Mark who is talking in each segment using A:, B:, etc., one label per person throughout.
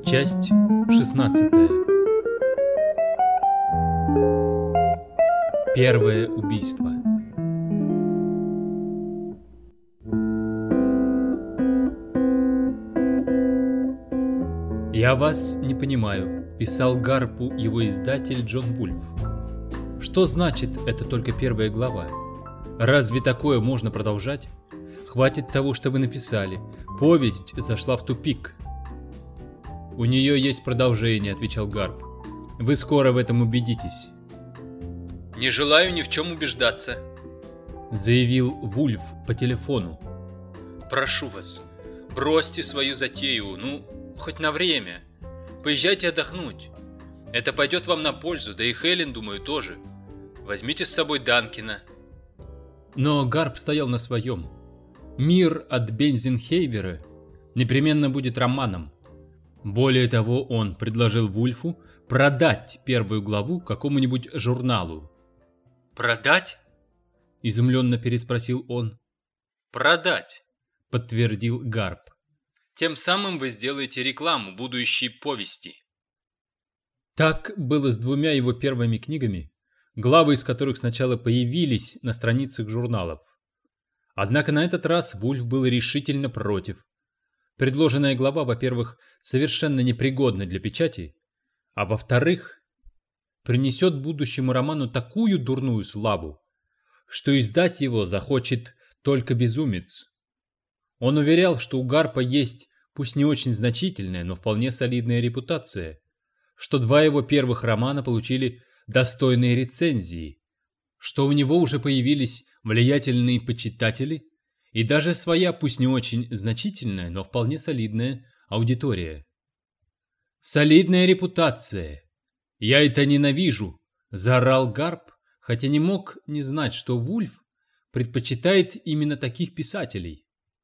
A: Часть 16. Первое убийство. «Я вас не понимаю», — писал Гарпу его издатель Джон Вульф. «Что значит это только первая глава? Разве такое можно продолжать? Хватит того, что вы написали. Повесть зашла в тупик». «У нее есть продолжение», — отвечал Гарп. «Вы скоро в этом убедитесь». «Не желаю ни в чем убеждаться», — заявил Вульф по телефону. «Прошу вас, бросьте свою затею, хоть на время. Поезжайте отдохнуть. Это пойдет вам на пользу, да и Хелен, думаю, тоже. Возьмите с собой Данкина». Но Гарп стоял на своем. «Мир от Бензенхейвера» непременно будет романом. Более того, он предложил Вульфу продать первую главу какому-нибудь журналу. «Продать?» — изумленно переспросил он. «Продать», — подтвердил Гарп. «Тем самым вы сделаете рекламу будущей повести». Так было с двумя его первыми книгами, главы из которых сначала появились на страницах журналов. Однако на этот раз Вульф был решительно против. Предложенная глава, во-первых, совершенно непригодна для печати, а во-вторых, принесет будущему роману такую дурную славу, что издать его захочет только безумец. Он уверял, что у Гарпа есть, пусть не очень значительная, но вполне солидная репутация, что два его первых романа получили достойные рецензии, что у него уже появились влиятельные почитатели и даже своя, пусть не очень значительная, но вполне солидная аудитория. «Солидная репутация! Я это ненавижу!» — заорал Гарп, хотя не мог не знать, что Вульф предпочитает именно таких писателей.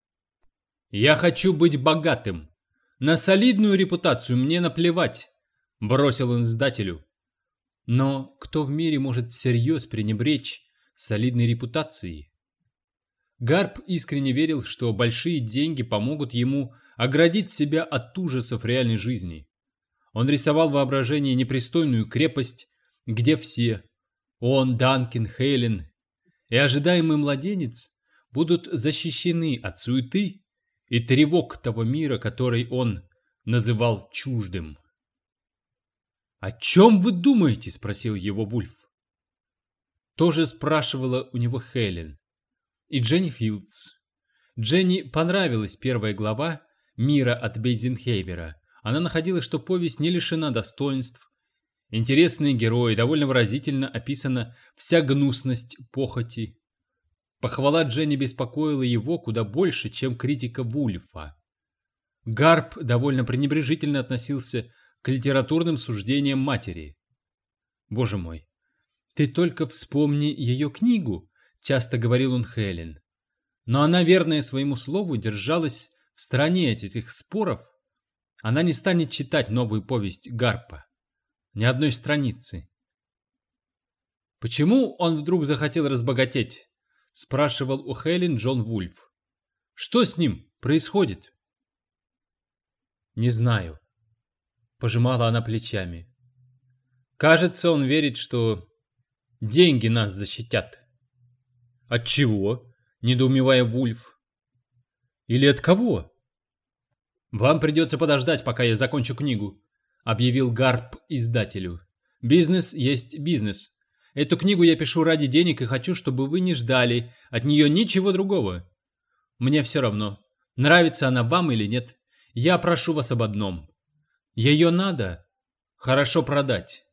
A: «Я хочу быть богатым. На солидную репутацию мне наплевать», — бросил он издателю. Но кто в мире может всерьез пренебречь солидной репутацией? Гарп искренне верил, что большие деньги помогут ему оградить себя от ужасов реальной жизни. Он рисовал в воображении непристойную крепость, где все — он, Данкин, Хелен и ожидаемый младенец — будут защищены от суеты и тревог того мира, который он называл чуждым. «О чем вы думаете?» — спросил его Вульф. Тоже спрашивала у него Хелен и Дженни Филдс. Дженни понравилась первая глава «Мира от Бензенхейвера». Она находила, что повесть не лишена достоинств. Интересные герои, довольно выразительно описана вся гнусность похоти. Похвала Дженни беспокоила его куда больше, чем критика Вульфа. Гарп довольно пренебрежительно относился к литературным суждениям матери. «Боже мой, ты только вспомни ее книгу», — часто говорил он Хелен. Но она, верная своему слову, держалась в стороне от этих споров. Она не станет читать новую повесть Гарпа. Ни одной страницы. «Почему он вдруг захотел разбогатеть?» — спрашивал у Хелен Джон Вульф. «Что с ним происходит?» «Не знаю», — пожимала она плечами. «Кажется, он верит, что деньги нас защитят». «От чего?» — недоумевая Вульф. «Или от кого?» «Вам придется подождать, пока я закончу книгу», — объявил Гарп издателю. «Бизнес есть бизнес. Эту книгу я пишу ради денег и хочу, чтобы вы не ждали от нее ничего другого. Мне все равно, нравится она вам или нет. Я прошу вас об одном. Ее надо хорошо продать».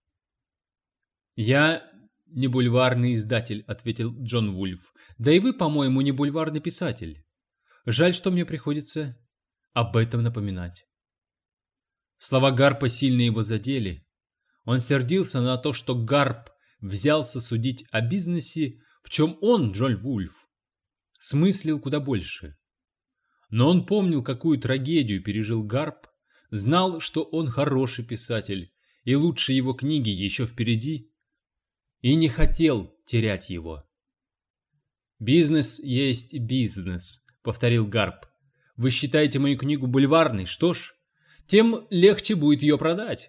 A: «Я не бульварный издатель», — ответил Джон Вульф. «Да и вы, по-моему, не бульварный писатель. Жаль, что мне приходится об этом напоминать». Слова Гарпа сильно его задели. Он сердился на то, что Гарп взялся судить о бизнесе, в чем он, Джон Вульф, смыслил куда больше. Но он помнил, какую трагедию пережил Гарп, знал, что он хороший писатель, и лучшие его книги еще впереди, и не хотел терять его. «Бизнес есть бизнес», — повторил Гарп. «Вы считаете мою книгу бульварной? Что ж, тем легче будет ее продать.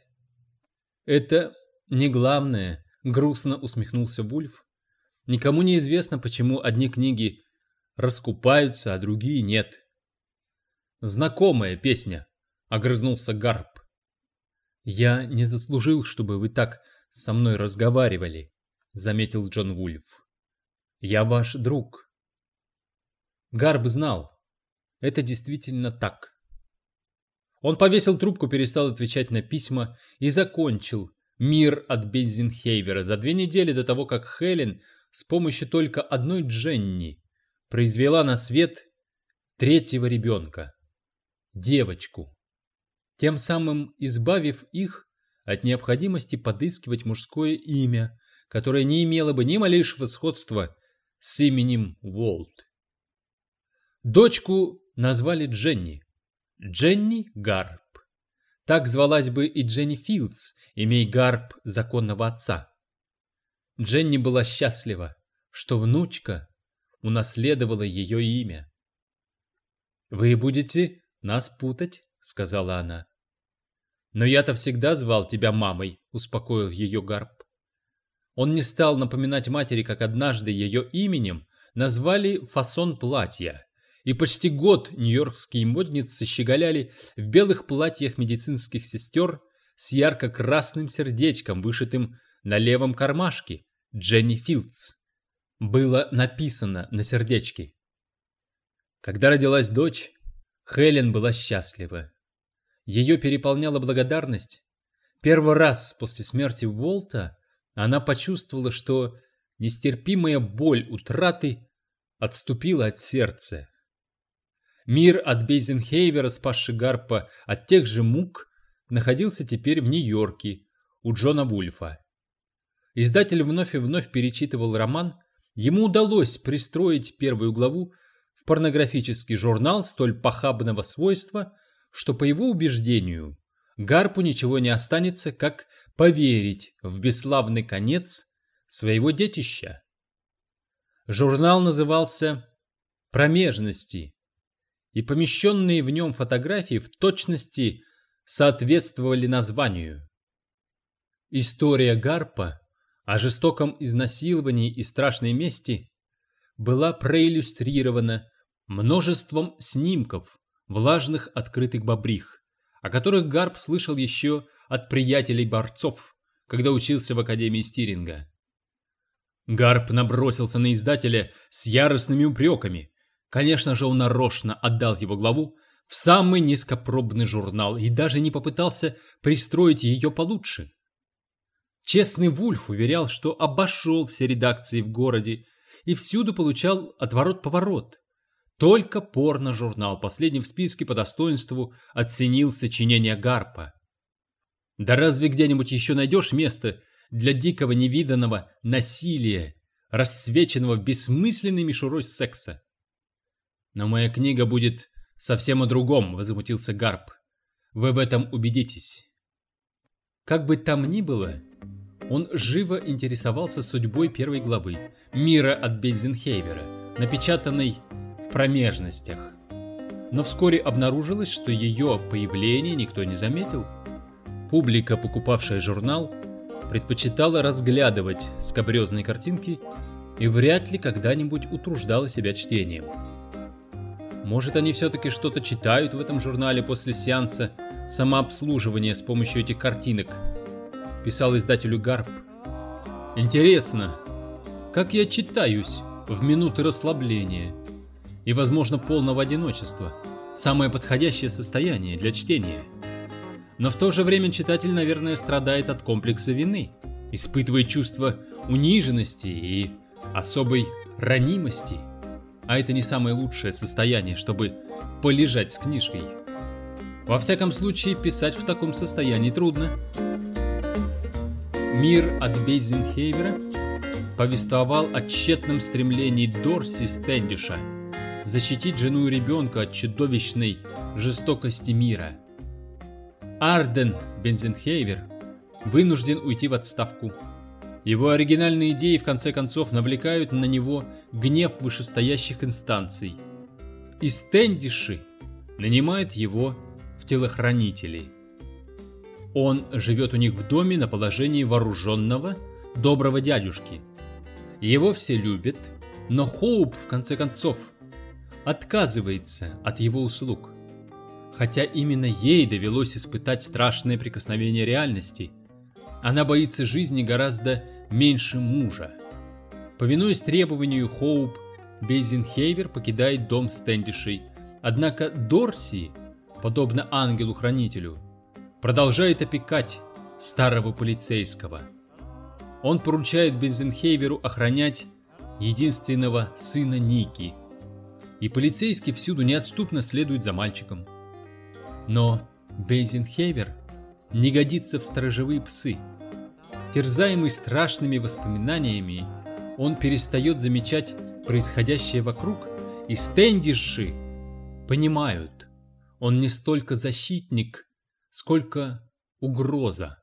A: Это не главное, грустно усмехнулся Вульф. Никому не известно, почему одни книги раскупаются, а другие нет. Знакомая песня, огрызнулся Гарп. Я не заслужил, чтобы вы так со мной разговаривали, заметил Джон Вульф. Я ваш друг. Гарп знал, это действительно так. Он повесил трубку, перестал отвечать на письма и закончил «Мир от Бензенхейвера» за 2 недели до того, как Хелен с помощью только одной Дженни произвела на свет 3-го ребенка, девочку, тем самым избавив их от необходимости подыскивать мужское имя, которое не имело бы ни малейшего сходства с именем Уолт. Дочку назвали Дженни. Дженни Гарп. Так звалась бы и Дженни Филдс, имей Гарп законного отца. Дженни была счастлива, что внучка унаследовала ее имя. «Вы будете нас путать», — сказала она. «Но я-то всегда звал тебя мамой», — успокоил ее Гарп. Он не стал напоминать матери, как однажды ее именем назвали фасон платья, и почти год нью-йоркские модницы щеголяли в белых платьях медицинских сестер с ярко-красным сердечком, вышитым на левом кармашке. Дженни Филдс было написано на сердечке. Когда родилась дочь, Хелен была счастлива. Ее переполняла благодарность. Первый раз после смерти Уолта она почувствовала, что нестерпимая боль утраты отступила от сердца. Мир от Бензенхейвера, спасший Гарпа от тех же мук, находился теперь в Нью-Йорке у Джона Вульфа. Издатель вновь и вновь перечитывал роман. Ему удалось пристроить 1-ю главу в порнографический журнал столь похабного свойства, что, по его убеждению, Гарпу ничего не останется, как поверить в бесславный конец своего детища. Журнал назывался «Промежности», и помещенные в нем фотографии в точности соответствовали названию. История Гарпа о жестоком изнасиловании и страшной мести была проиллюстрирована множеством снимков влажных открытых бобрих, о которых Гарп слышал еще от приятелей-борцов, когда учился в Академии Стиринга. Гарп набросился на издателя с яростными упреками. Конечно же, он нарочно отдал его главу в самый низкопробный журнал и даже не попытался пристроить ее получше. Честный Вульф уверял, что обошел все редакции в городе и всюду получал отворот-поворот. Только порно-журнал, последний в списке, по достоинству оценил сочинение Гарпа. Да разве где-нибудь еще найдешь место для дикого невиданного насилия, рассвеченного бессмысленной мишурой секса? «Но моя книга будет совсем о другом», — возмутился Гарп. «Вы в этом убедитесь». Как бы там ни было, он живо интересовался судьбой 1-й главы «Мира от Бензенхейвера», напечатанной в промежностях. Но вскоре обнаружилось, что ее появление никто не заметил. Публика, покупавшая журнал, предпочитала разглядывать скабрезные картинки и вряд ли когда-нибудь утруждала себя чтением. Может, они все-таки что-то читают в этом журнале после сеанса самообслуживания с помощью этих картинок, писал издателю Гарп. Интересно, как я читаюсь в минуты расслабления и, возможно, полного одиночества, самое подходящее состояние для чтения. Но в то же время читатель, наверное, страдает от комплекса вины, испытывает чувство униженности и особой ранимости. А это не самое лучшее состояние, чтобы полежать с книжкой. Во всяком случае, писать в таком состоянии трудно. «Мир от Бензенхейвера» повествовал о тщетном стремлении Дорси Стэндиша защитить жену и ребенка от чудовищной жестокости мира. Арден Бензенхейвер вынужден уйти в отставку. Его оригинальные идеи в конце концов навлекают на него гнев вышестоящих инстанций. И Стэндиши нанимают его в в телохранители. Он живет у них в доме на положении вооруженного, доброго дядюшки. Его все любят, но Хоуп, в конце концов, отказывается от его услуг. Хотя именно ей довелось испытать страшное прикосновение реальности, она боится жизни гораздо меньше мужа. Повинуясь требованию, Хоуп Бейзенхейвер покидает дом Стэндишей, однако Дорси, подобно ангелу-хранителю, продолжает опекать старого полицейского. Он поручает Бейзенхейверу охранять единственного сына Ники, и полицейский всюду неотступно следует за мальчиком. Но Бейзенхейвер не годится в сторожевые псы. Терзаемый страшными воспоминаниями, он перестает замечать происходящее вокруг, и Стэндиши понимают, он не столько защитник, сколько угроза.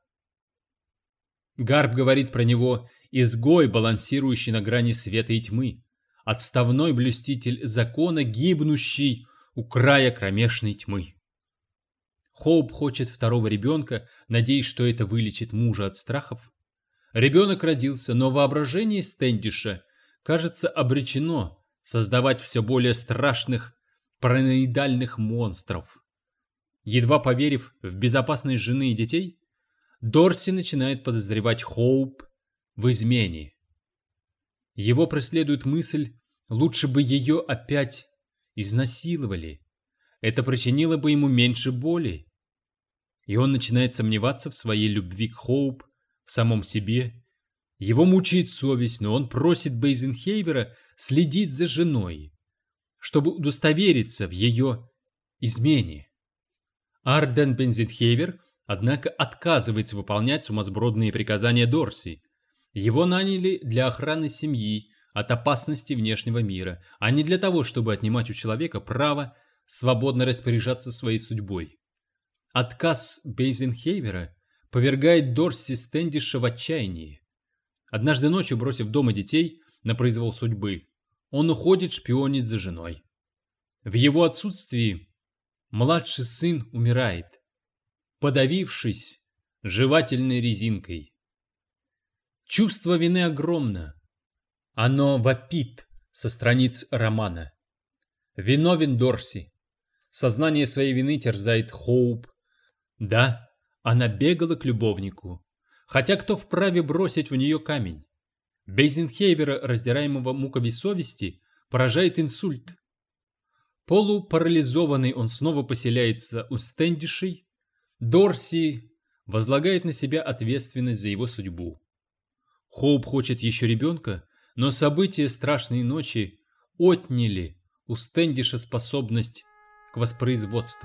A: Гарп говорит про него изгой, балансирующий на грани света и тьмы, отставной блюститель закона, гибнущий у края кромешной тьмы. Хоуп хочет второго ребенка, надеясь, что это вылечит мужа от страхов. Ребенок родился, но воображение Стэндиша, кажется, обречено создавать все более страшных параноидальных монстров. Едва поверив в безопасность жены и детей, Дорси начинает подозревать Хоуп в измене. Его преследует мысль, лучше бы ее опять изнасиловали. Это причинило бы ему меньше боли. И он начинает сомневаться в своей любви к Хоуп, в самом себе. Его мучает совесть, но он просит Бейзенхейвера следить за женой, чтобы удостовериться в ее измене. Арден Бейзенхейвер, однако, отказывается выполнять сумасбродные приказания Дорси. Его наняли для охраны семьи от опасности внешнего мира, а не для того, чтобы отнимать у человека право свободно распоряжаться своей судьбой. Отказ Бейзенхейвера повергает Дорси Стэндиша в отчаяние. Однажды ночью, бросив дома детей на произвол судьбы, он уходит шпионить за женой. В его отсутствии младший сын умирает, подавившись жевательной резинкой. Чувство вины огромно. Оно вопит со страниц романа. Виновен Дорси. Сознание своей вины терзает Хоуп. Да, она бегала к любовнику. Хотя кто вправе бросить в нее камень? Бейзенхейвера, раздираемого муками совести, поражает инсульт. Полупарализованный он снова поселяется у Стэндишей. Дорси возлагает на себя ответственность за его судьбу. Хоуп хочет еще ребенка, но события страшной ночи отняли у Стэндиша способность к воспроизводству.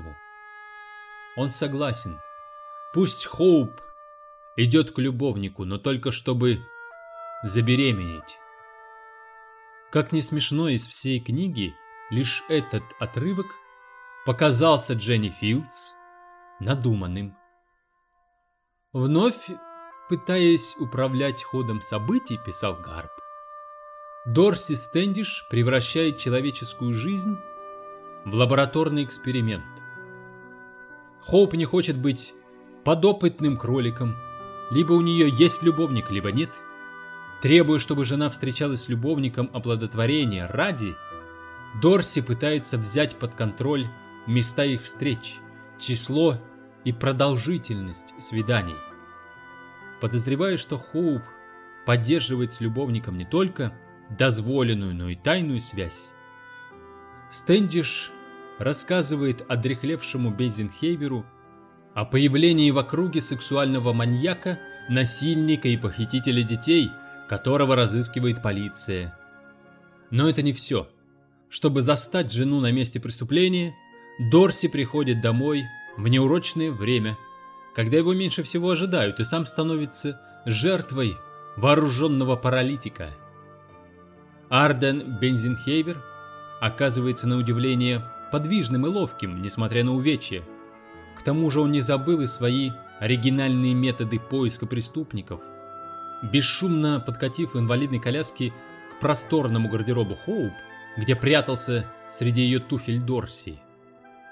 A: Он согласен. Пусть Хоуп идет к любовнику, но только чтобы забеременеть. Как ни смешно из всей книги, лишь этот отрывок показался Дженни Филдс надуманным. Вновь пытаясь управлять ходом событий, писал Гарп, Дорси Стэндиш превращает человеческую жизнь в лабораторный эксперимент. Хоуп не хочет быть подопытным кроликом. Либо у нее есть любовник, либо нет. Требуя, чтобы жена встречалась с любовником оплодотворения ради, Дорси пытается взять под контроль места их встреч, число и продолжительность свиданий. Подозревая, что Хоуп поддерживает с любовником не только дозволенную, но и тайную связь, Стэндиш рассказывает одряхлевшему Бейзенхейверу о появлении в округе сексуального маньяка, насильника и похитителя детей, которого разыскивает полиция. Но это не все. Чтобы застать жену на месте преступления, Дорси приходит домой в неурочное время, когда его меньше всего ожидают, и сам становится жертвой вооруженного паралитика. Арден Бейзенхейвер оказывается на удивление подвижным и ловким, несмотря на увечья. К тому же он не забыл и свои оригинальные методы поиска преступников. Бесшумно подкатив в инвалидной коляске к просторному гардеробу Хоуп, где прятался среди ее туфель Дорси,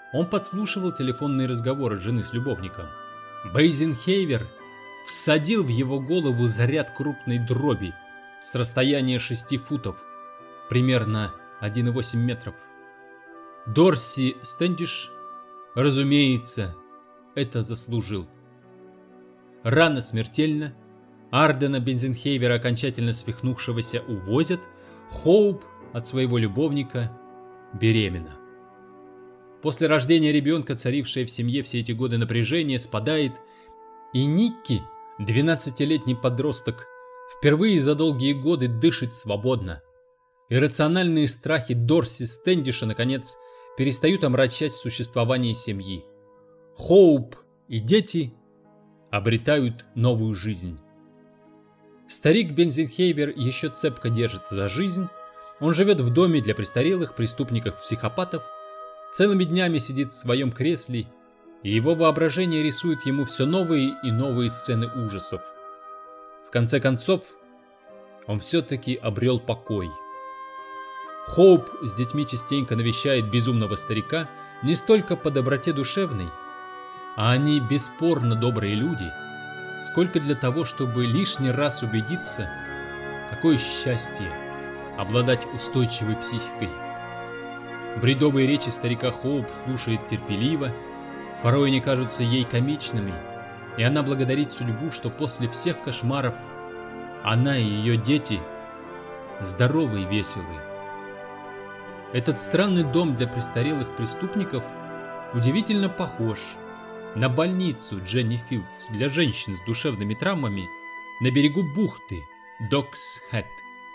A: Он подслушивал телефонные разговоры жены с любовником. Бейзенхейвер всадил в его голову заряд крупной дроби с расстояния 6 футов, примерно 1,8 метров. Дорси Стэндиш, разумеется, это заслужил. Рана смертельна, Ардена Бензенхейвера, окончательно свихнувшегося, увозят, Хоуп от своего любовника беременна. После рождения ребенка, царившее в семье все эти годы напряжение, спадает, и Никки, 12-летний подросток, впервые за долгие годы дышит свободно. Иррациональные страхи Дорси Стэндиша, наконец, перестают омрачать существование семьи. Хоуп и дети обретают новую жизнь. Старик Бензенхейвер еще цепко держится за жизнь. Он живет в доме для престарелых преступников-психопатов, целыми днями сидит в своем кресле, и его воображение рисует ему все новые и новые сцены ужасов. В конце концов, он все-таки обрел покой. Хоуп с детьми частенько навещает безумного старика не столько по доброте душевной, а они бесспорно добрые люди, сколько для того, чтобы лишний раз убедиться, какое счастье обладать устойчивой психикой. Бредовые речи старика Хоуп слушает терпеливо, порой они кажутся ей комичными, и она благодарит судьбу, что после всех кошмаров она и ее дети здоровы и веселы. Этот странный дом для престарелых преступников удивительно похож на больницу Дженни Филдс для женщин с душевными травмами на берегу бухты Докс-Хэт.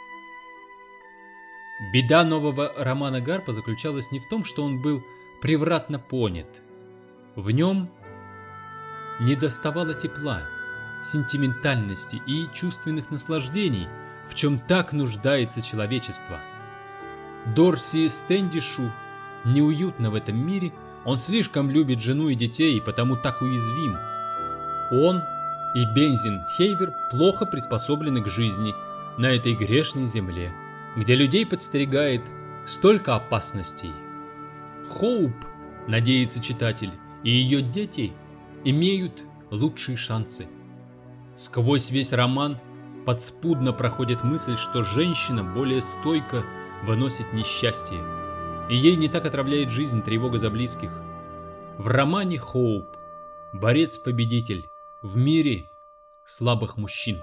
A: Беда нового романа Гарпа заключалась не в том, что он был превратно понят. В нем недоставало тепла, сентиментальности и чувственных наслаждений, в чем так нуждается человечество. Дорси Стэндишу неуютно в этом мире, он слишком любит жену и детей и потому так уязвим. Он и Бензенхейвер плохо приспособлены к жизни на этой грешной земле, где людей подстерегает столько опасностей. Хоуп, надеется читатель, и ее дети имеют лучшие шансы. Сквозь весь роман подспудно проходит мысль, что женщина более стойко выносит несчастье, и ей не так отравляет жизнь тревога за близких. В романе Хоуп – борец-победитель в мире слабых мужчин.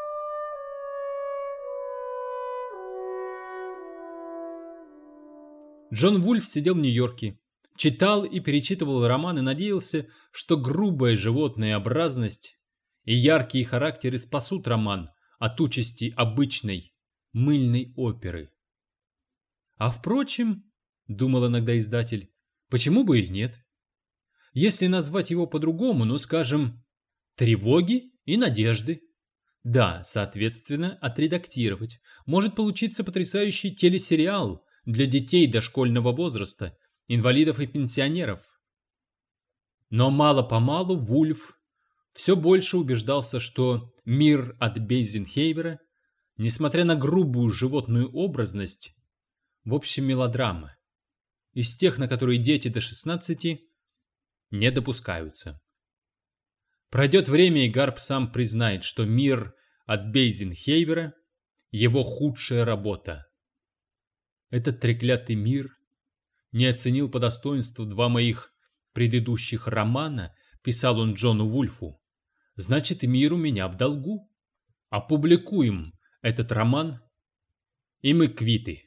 A: Джон Вульф сидел в Нью-Йорке, читал и перечитывал роман и надеялся, что грубая животнообразность и яркие характеры спасут роман от участи обычной мыльной оперы. А впрочем, думал иногда издатель, почему бы и нет? Если назвать его по-другому, ну скажем, тревоги и надежды. Да, соответственно, отредактировать. Может получиться потрясающий телесериал для детей дошкольного возраста, инвалидов и пенсионеров. Но мало-помалу Вульф все больше убеждался, что мир от Бейзенхейвера, несмотря на грубую животную образность, в общем мелодрама, из тех, на которые дети до 16 не допускаются. Пройдет время, и Гарп сам признает, что мир от Бейзенхейвера – его худшая работа. Этот треклятый мир не оценил по достоинству 2 моих предыдущих романа, писал он Джону Вульфу. Значит, мир у меня в долгу. Опубликуем этот роман, и мы квиты.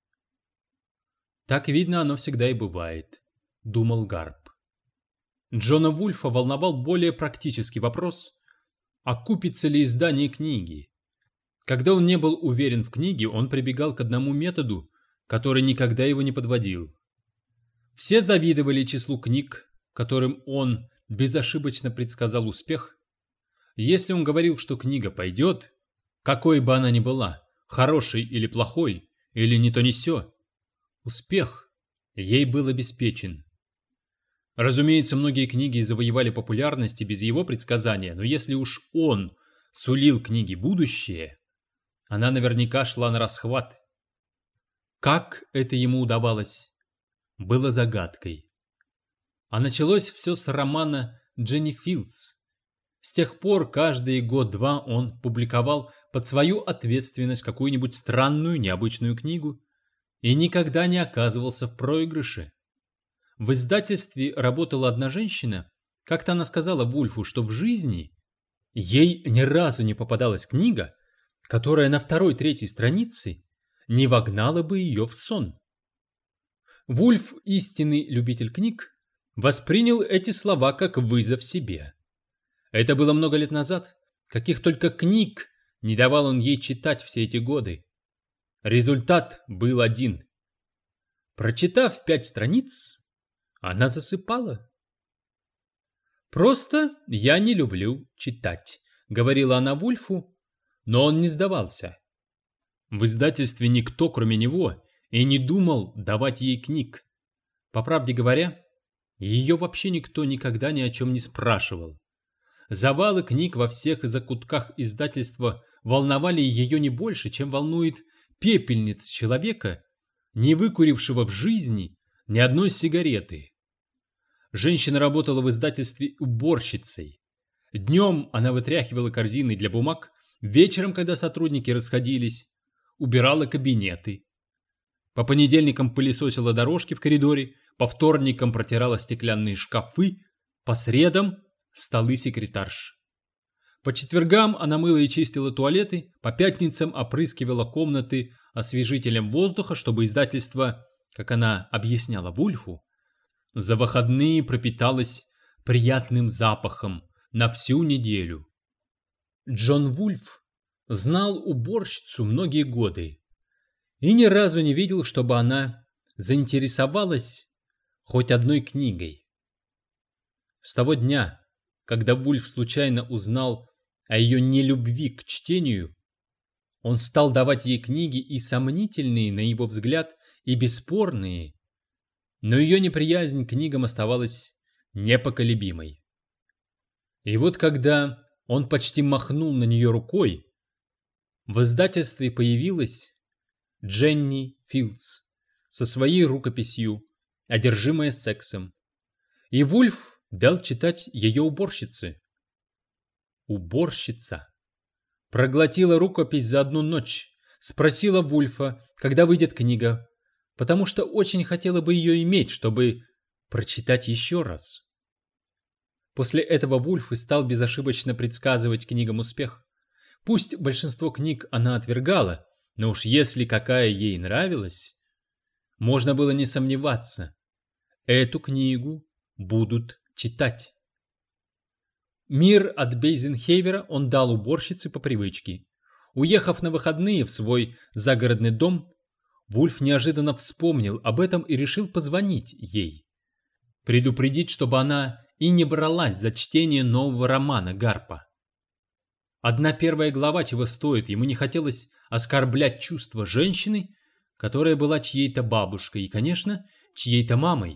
A: Так, видно, оно всегда и бывает, думал Гарп. Джона Вульфа волновал более практический вопрос, окупится ли издание книги. Когда он не был уверен в книге, он прибегал к одному методу, который никогда его не подводил. Все завидовали числу книг, которым он безошибочно предсказал успех. Если он говорил, что книга пойдет, какой бы она ни была, хорошей или плохой, или не то ни сё, успех ей был обеспечен. Разумеется, многие книги завоевали популярность и без его предсказания, но если уж он сулил книге будущее, она наверняка шла на расхват. Как это ему удавалось, было загадкой. А началось все с романа Дженни Филдс. С тех пор каждый год-два он публиковал под свою ответственность какую-нибудь странную, необычную книгу и никогда не оказывался в проигрыше. В издательстве работала одна женщина. Как-то она сказала Вульфу, что в жизни ей ни разу не попадалась книга, которая на второй-третьей странице не вогнала бы ее в сон. Вульф, истинный любитель книг, воспринял эти слова как вызов себе. Это было много лет назад, каких только книг не давал он ей читать все эти годы. Результат был один. Прочитав 5 страниц, она засыпала. «Просто я не люблю читать», — говорила она Вульфу, но он не сдавался. В издательстве никто, кроме него, и не думал давать ей книг. По правде говоря, ее вообще никто никогда ни о чем не спрашивал. Завалы книг во всех закутках издательства волновали ее не больше, чем волнует пепельница человека, не выкурившего в жизни ни одной сигареты. Женщина работала в издательстве уборщицей. Днем она вытряхивала корзины для бумаг, вечером, когда сотрудники расходились, убирала кабинеты. По понедельникам пылесосила дорожки в коридоре, по вторникам протирала стеклянные шкафы, по средам — столы секретарш. По четвергам она мыла и чистила туалеты, по пятницам опрыскивала комнаты освежителем воздуха, чтобы издательство, как она объясняла Вульфу, за выходные пропиталось приятным запахом на всю неделю. Джон Вульф знал уборщицу многие годы и ни разу не видел, чтобы она заинтересовалась хоть одной книгой. С того дня, когда Вульф случайно узнал о ее нелюбви к чтению, он стал давать ей книги и сомнительные, на его взгляд, и бесспорные, но ее неприязнь к книгам оставалась непоколебимой. И вот когда он почти махнул на нее рукой, в издательстве появилась Дженни Филдс со своей рукописью, одержимая сексом, и Вульф дал читать ее уборщице. Уборщица проглотила рукопись за одну ночь, спросила Вульфа, когда выйдет книга, потому что очень хотела бы ее иметь, чтобы прочитать еще раз. После этого Вульф и стал безошибочно предсказывать книгам успех. Пусть большинство книг она отвергала, но уж если какая ей нравилась, можно было не сомневаться, эту книгу будут читать. Мир от Бейзенхейвера он дал уборщице по привычке. Уехав на выходные в свой загородный дом, Вульф неожиданно вспомнил об этом и решил позвонить ей, предупредить, чтобы она и не бралась за чтение нового романа Гарпа. Одна первая глава чего стоит, ему не хотелось оскорблять чувства женщины, которая была чьей-то бабушкой и, конечно, чьей-то мамой.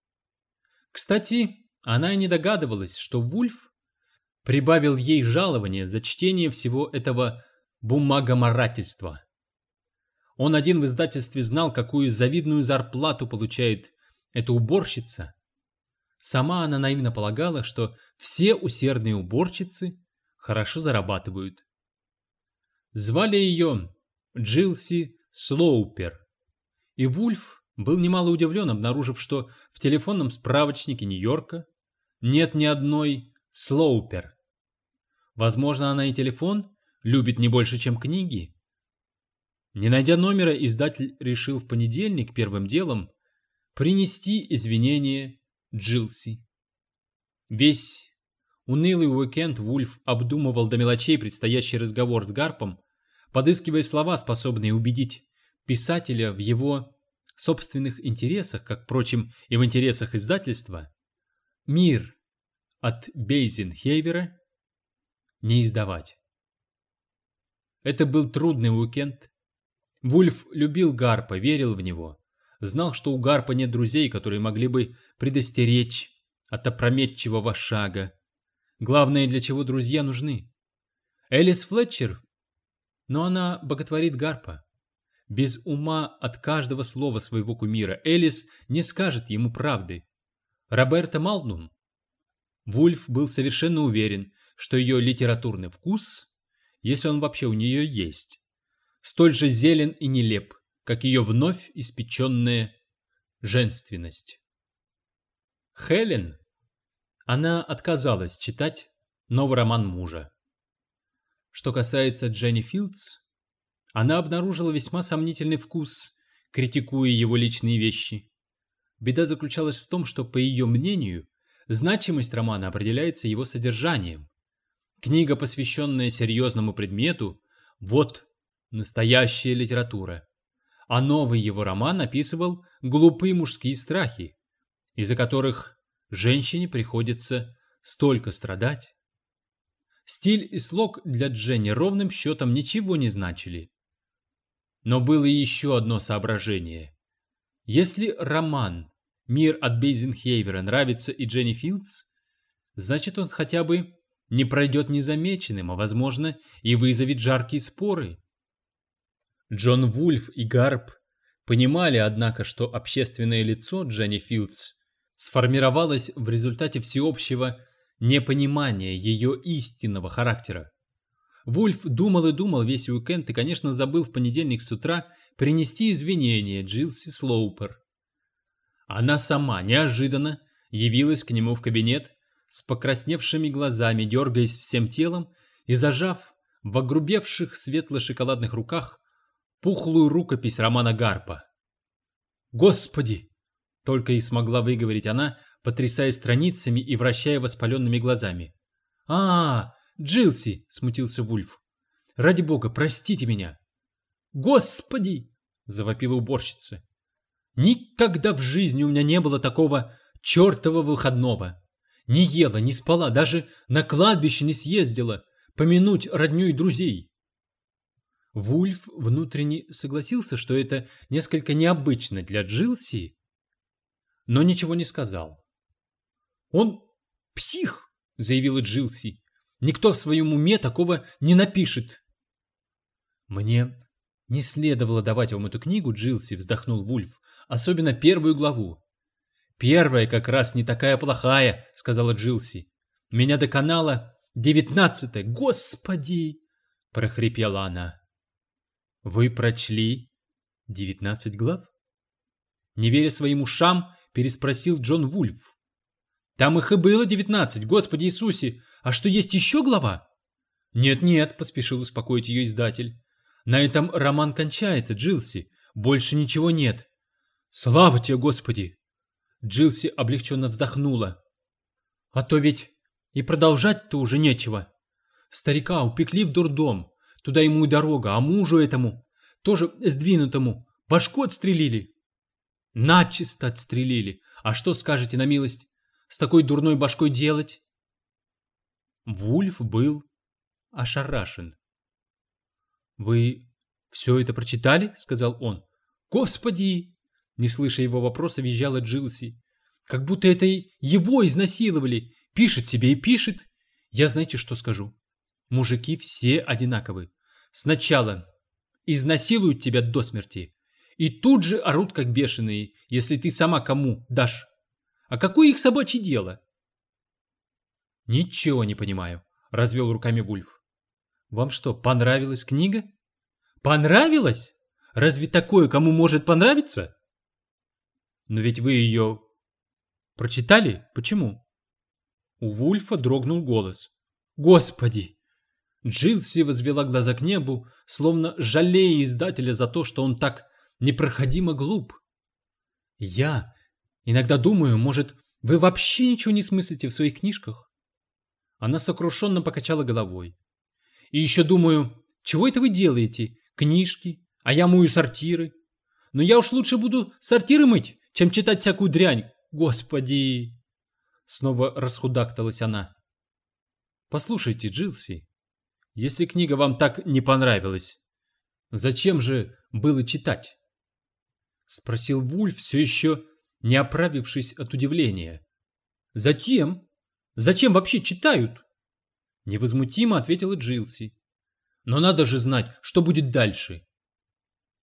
A: Кстати, она и не догадывалась, что Вульф прибавил ей жалование за чтение всего этого бумагоморательства. Он один в издательстве знал, какую завидную зарплату получает эта уборщица. Сама она наивно полагала, что все усердные уборщицы хорошо зарабатывают. Звали ее Джилси Слоупер, и Вульф был немало удивлен, обнаружив, что в телефонном справочнике Нью-Йорка нет ни одной Слоупер. Возможно, она и телефон любит не больше, чем книги. Не найдя номера, издатель решил в понедельник первым делом принести извинения Джилси. Весь унылый уикенд Вульф обдумывал до мелочей предстоящий разговор с Гарпом, подыскивая слова, способные убедить писателя в его собственных интересах, как, впрочем, и в интересах издательства, «Мир» от Бейзенхейвера не издавать. Это был трудный уикенд. Вульф любил Гарпа, верил в него, знал, что у Гарпа нет друзей, которые могли бы предостеречь от опрометчивого шага. Главное, для чего друзья нужны. Элис Флетчер, но она боготворит Гарпа. Без ума от каждого слова своего кумира Элис не скажет ему правды. Роберта Малдун. Вульф был совершенно уверен, что ее литературный вкус, если он вообще у нее есть, столь же зелен и нелеп, как ее вновь испеченная женственность. Хелен. Она отказалась читать новый роман мужа. Что касается Дженни Филдс, она обнаружила весьма сомнительный вкус, критикуя его личные вещи. Беда заключалась в том, что, по ее мнению, значимость романа определяется его содержанием. Книга, посвященная серьезному предмету, вот настоящая литература. А новый его роман описывал глупые мужские страхи, из-за которых женщине приходится столько страдать. Стиль и слог для Дженни ровным счетом ничего не значили. Но было еще одно соображение. Если роман «Мир от Бейзенхейвера» нравится и Дженни Филдс, значит, он хотя бы не пройдет незамеченным, а, возможно, и вызовет жаркие споры. Джон Вульф и Гарп понимали, однако, что общественное лицо Дженни Филдс сформировалось в результате всеобщего непонимания ее истинного характера. Вульф думал и думал весь уикенд и, конечно, забыл в понедельник с утра принести извинения Джилси Слоупер. Она сама неожиданно явилась к нему в кабинет с покрасневшими глазами, дергаясь всем телом и зажав в огрубевших светло-шоколадных руках пухлую рукопись романа Гарпа. «Господи!» — только и смогла выговорить она, потрясая страницами и вращая воспаленными глазами. Джилси!» — смутился Вульф. «Ради бога, простите меня!» «Господи!» — завопила уборщица. «Никогда в жизни у меня не было такого чертова выходного. Не ела, не спала, даже на кладбище не съездила, помянуть родню и друзей». Вульф внутренне согласился, что это несколько необычно для Джилси, но ничего не сказал. «Он псих!» — заявила Джилси. «Никто в своем уме такого не напишет». «Мне не следовало давать вам эту книгу, Джилси», — вздохнул Вульф, «особенно первую главу». «Первая как раз не такая плохая», — сказала Джилси. «Меня доконала 19-я. Господи!» — прохрипела она. «Вы прочли 19 глав?» Не веря своим ушам, переспросил Джон Вульф. «Там их и было 19, Господи Иисусе! А что, есть еще глава?» «Нет-нет», — поспешил успокоить ее издатель. «На этом роман кончается, Джилси. Больше ничего нет». «Слава тебе, Господи!» Джилси облегченно вздохнула. «А то ведь и продолжать-то уже нечего. Старика упекли в дурдом. Туда ему и дорога, а мужу этому, тоже сдвинутому, башку отстрелили». «Начисто отстрелили. А что скажете на милость? С такой дурной башкой делать?» Вульф был ошарашен. «Вы все это прочитали?» — сказал он. «Господи!» — не слыша его вопроса, визжала Джилси. «Как будто это его изнасиловали. Пишет себе и пишет. Я знаете, что скажу? Мужики все одинаковы. Сначала изнасилуют тебя до смерти и тут же орут как бешеные, если ты сама кому дашь. А какое их собачье дело?» «Ничего не понимаю», — развел руками Вульф. «Вам что, понравилась книга?» «Понравилась? Разве такое кому может понравиться?» «Но ведь вы ее прочитали? Почему?» У Вульфа дрогнул голос. «Господи!» Джилси возвела глаза к небу, словно жалея издателя за то, что он так непроходимо глуп. «Я иногда думаю, может, вы вообще ничего не смыслите в своих книжках?» Она сокрушенно покачала головой. «И еще думаю, чего это вы делаете? Книжки, а я мою сортиры. Но я уж лучше буду сортиры мыть, чем читать всякую дрянь. Господи!» Снова расхудакталась она. «Послушайте, Джилси, если книга вам так не понравилась, зачем же было читать?» Спросил Вульф, все еще не оправившись от удивления. «Затем? Зачем вообще читают?» Невозмутимо ответила Джилси. «Но надо же знать, что будет дальше».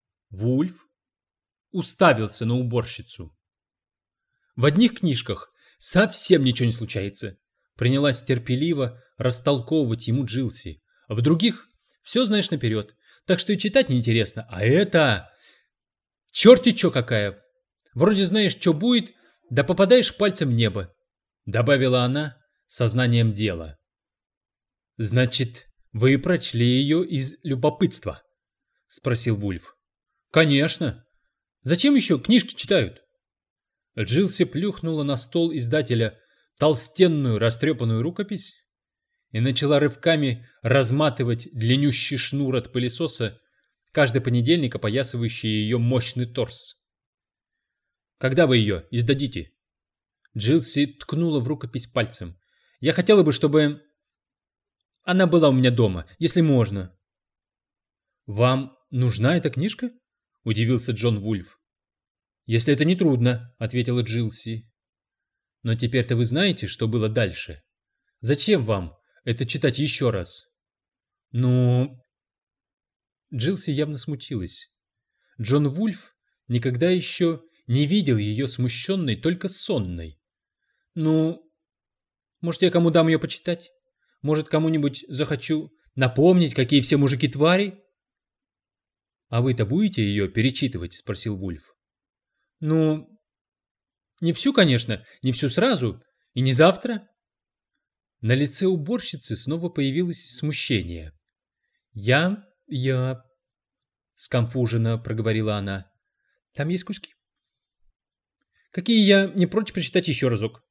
A: Вульф уставился на уборщицу. В одних книжках совсем ничего не случается. Принялась терпеливо растолковывать ему Джилси. А в других все знаешь наперед, так что и читать неинтересно. А это... черти чё какая! Вроде знаешь, что будет, да попадаешь пальцем в небо, добавила она сознанием дела. Значит, вы прочли ее из любопытства? Спросил Вульф. Конечно. Зачем еще книжки читают? Джилси плюхнула на стол издателя толстенную растрепанную рукопись и начала рывками разматывать длиннющий шнур от пылесоса, каждый понедельник опоясывающий ее мощный торс. «Когда вы ее издадите?» Джилси ткнула в рукопись пальцем. «Я хотела бы, чтобы она была у меня дома, если можно». «Вам нужна эта книжка?» — удивился Джон Вульф. «Если это не трудно», — ответила Джилси. «Но теперь-то вы знаете, что было дальше. Зачем вам это читать еще раз?» «Ну...» Джилси явно смутилась. Джон Вульф никогда еще не видел ее смущенной, только сонной. «Ну, может, я кому дам ее почитать? Может, кому-нибудь захочу напомнить, какие все мужики твари?» «А вы-то будете ее перечитывать?» — спросил Вульф. «Ну, не всю, конечно, не всю сразу, и не завтра». На лице уборщицы снова появилось смущение. «Я... сконфуженно проговорила она. «Там есть куски, какие я не прочь прочитать еще разок».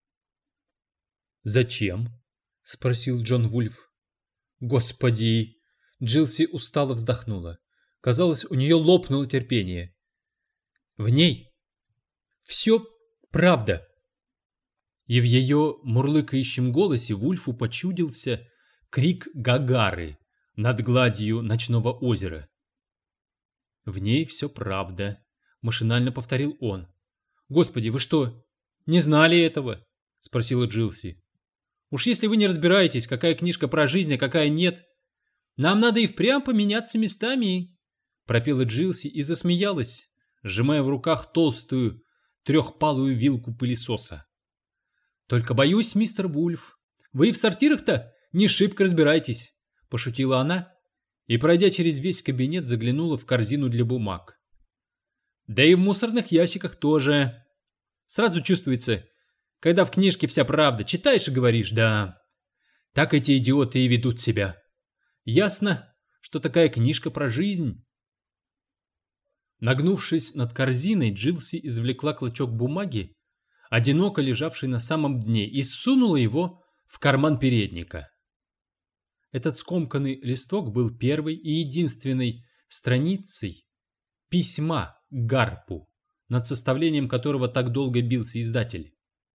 A: «Зачем?» — спросил Джон Вульф. «Господи!» — Джилси устало вздохнула. Казалось, у нее лопнуло терпение. «В ней все правда». И в ее мурлыкающем голосе Вульфу почудился крик Гагары над гладью ночного озера. «В ней все правда», — машинально повторил он. «Господи, вы что, не знали этого?» — спросила Джилси. «Уж если вы не разбираетесь, какая книжка про жизнь, а какая нет, нам надо и впрямь поменяться местами», — пропела Джилси и засмеялась, сжимая в руках толстую трехпалую вилку пылесоса. «Только боюсь, мистер Вульф, вы и в сортирах-то не шибко разбираетесь», — пошутила она и, пройдя через весь кабинет, заглянула в корзину для бумаг. «Да и в мусорных ящиках тоже. Сразу чувствуется, когда в книжке вся правда. Читаешь и говоришь, да, так эти идиоты и ведут себя. Ясно, что такая книжка про жизнь». Нагнувшись над корзиной, Джилси извлекла клочок бумаги, одиноко лежавший на самом дне, и сунула его в карман передника. Этот скомканный листок был первой и единственной страницей письма к Гарпу, над составлением которого так долго бился издатель.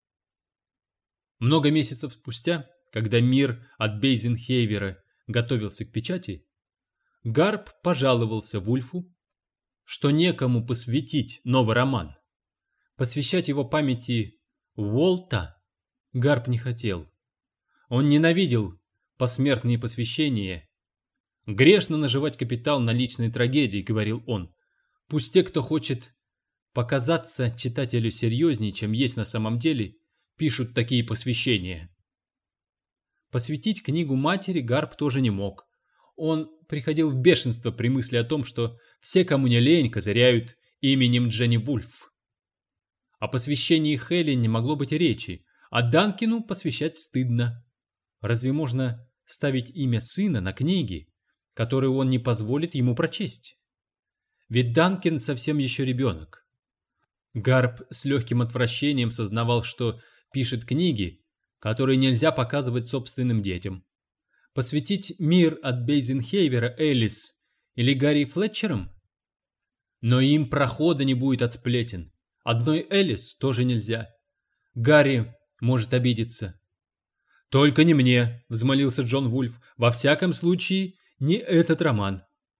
A: Много месяцев спустя, когда мир от Бейзенхейвера готовился к печати, Гарп пожаловался Вульфу, что некому посвятить новый роман. Посвящать его памяти Уолта Гарп не хотел. Он ненавидел посмертные посвящения. «Грешно наживать капитал на личной трагедии», — говорил он. «Пусть те, кто хочет показаться читателю серьезнее, чем есть на самом деле, пишут такие посвящения». Посвятить книгу матери Гарп тоже не мог. Он приходил в бешенство при мысли о том, что все, кому не лень, козыряют именем Дженни Вульф. О посвящении Хелен не могло быть и речи, а Данкину посвящать стыдно. Разве можно ставить имя сына на книги, которые он не позволит ему прочесть? Ведь Данкин совсем еще ребенок. Гарп с легким отвращением сознавал, что пишет книги, которые нельзя показывать собственным детям. Посвятить мир от Бейзенхейвера Элис или Гарри Флетчерам? Но им прохода не будет от сплетен. Одной Элис тоже нельзя. Гарри может обидеться. «Только не мне», — взмолился Джон Вульф. «Во всяком случае, не этот роман».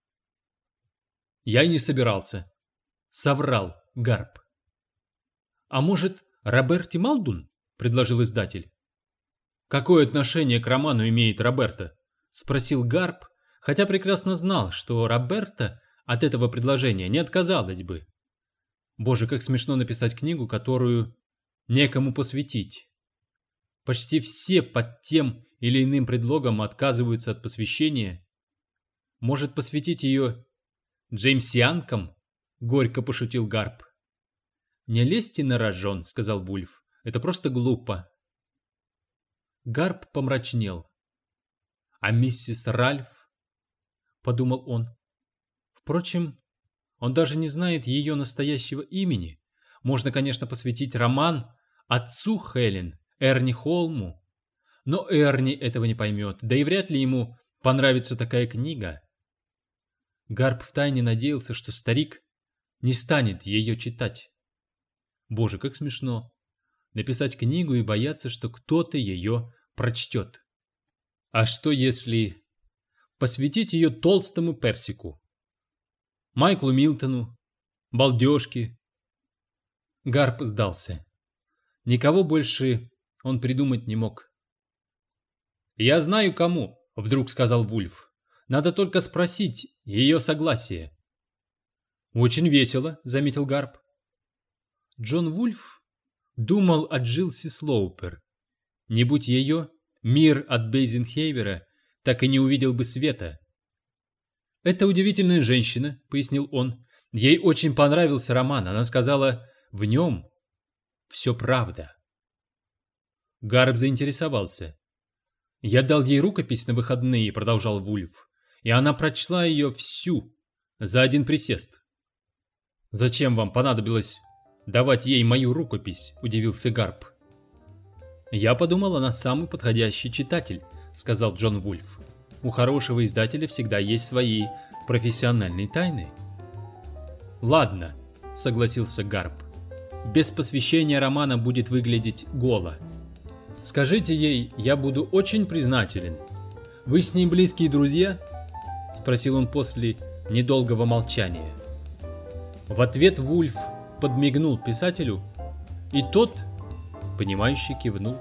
A: «Я и не собирался», — соврал Гарп. «А может, Роберти Малдун?» — предложил издатель. «Какое отношение к роману имеет Роберта?» — спросил Гарп, хотя прекрасно знал, что Роберта от этого предложения не отказалась бы. Боже, как смешно написать книгу, которую некому посвятить. Почти все под тем или иным предлогом отказываются от посвящения. Может, посвятить ее джеймсианкам? Горько пошутил Гарп. Не лезьте на рожон, сказал Вульф. Это просто глупо. Гарп помрачнел. А миссис Ральф? Подумал он. Впрочем, он даже не знает ее настоящего имени. Можно, конечно, посвятить роман отцу Хелен, Эрни Холму. Но Эрни этого не поймет, да и вряд ли ему понравится такая книга. Гарп втайне надеялся, что старик не станет ее читать. Боже, как смешно. Написать книгу и бояться, что кто-то ее прочтет. А что если посвятить ее толстому персику? Майклу Милтону, балдежке? Гарп сдался. Никого больше он придумать не мог. «Я знаю, кому», — вдруг сказал Вульф. «Надо только спросить ее согласие». «Очень весело», — заметил Гарп. Джон Вульф думал о Джилси Слоупер. Не будь ее, мир от Бейзенхейвера так и не увидел бы света. «Это удивительная женщина», — пояснил он. «Ей очень понравился роман. Она сказала, в нем все правда». Гарп заинтересовался. «Я дал ей рукопись на выходные», — продолжал Вульф, «и она прочла ее всю за один присест». «Зачем вам понадобилось давать ей мою рукопись?» — удивился Гарп. «Я подумал, она самый подходящий читатель», — сказал Джон Вульф. «У хорошего издателя всегда есть свои профессиональные тайны». «Ладно», — согласился Гарп. «Без посвящения романа будет выглядеть голо. Скажите ей, я буду очень признателен. Вы с ней близкие друзья?» — спросил он после недолгого молчания. В ответ Вульф подмигнул писателю, и тот, понимающе кивнул.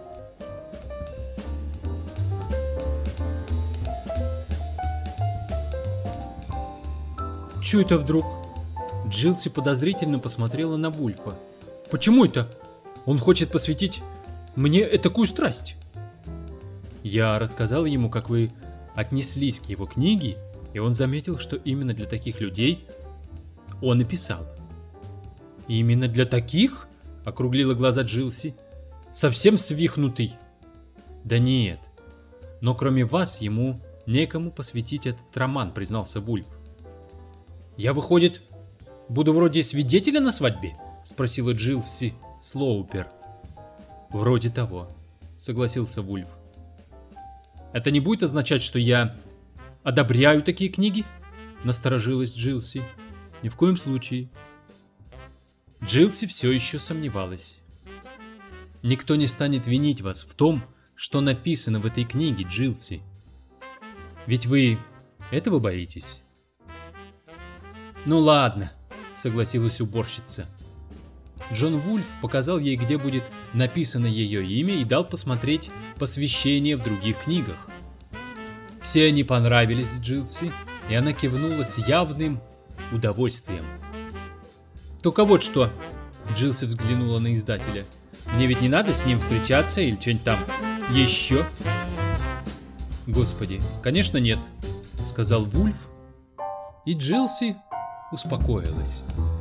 A: «Чё это вдруг?» Джилси подозрительно посмотрела на Вульфа. «Почему это? Он хочет посвятить мне такую страсть?» Я рассказал ему, как вы отнеслись к его книге, и он заметил, что именно для таких людей он и писал. «Именно для таких?» — округлила глаза Джилси. «Совсем свихнутый?» «Да нет. Но кроме вас ему некому посвятить этот роман», — признался Вульф. «Я, выходит, буду вроде свидетеля на свадьбе?» — спросила Джилси Слоупер. «Вроде того», — согласился Вульф. «Это не будет означать, что я одобряю такие книги?» — насторожилась Джилси. «Ни в коем случае». Джилси все еще сомневалась. «Никто не станет винить вас в том, что написано в этой книге, Джилси. Ведь вы этого боитесь?» «Ну ладно», — согласилась уборщица. Джон Вульф показал ей, где будет написано ее имя, и дал посмотреть посвящение в других книгах. Все они понравились Джилси, и она кивнула с явным удовольствием. «Только вот что», — Джилси взглянула на издателя, «мне ведь не надо с ним встречаться или что-нибудь там еще?» «Господи, конечно нет», — сказал Вульф, и Джилси успокоилась.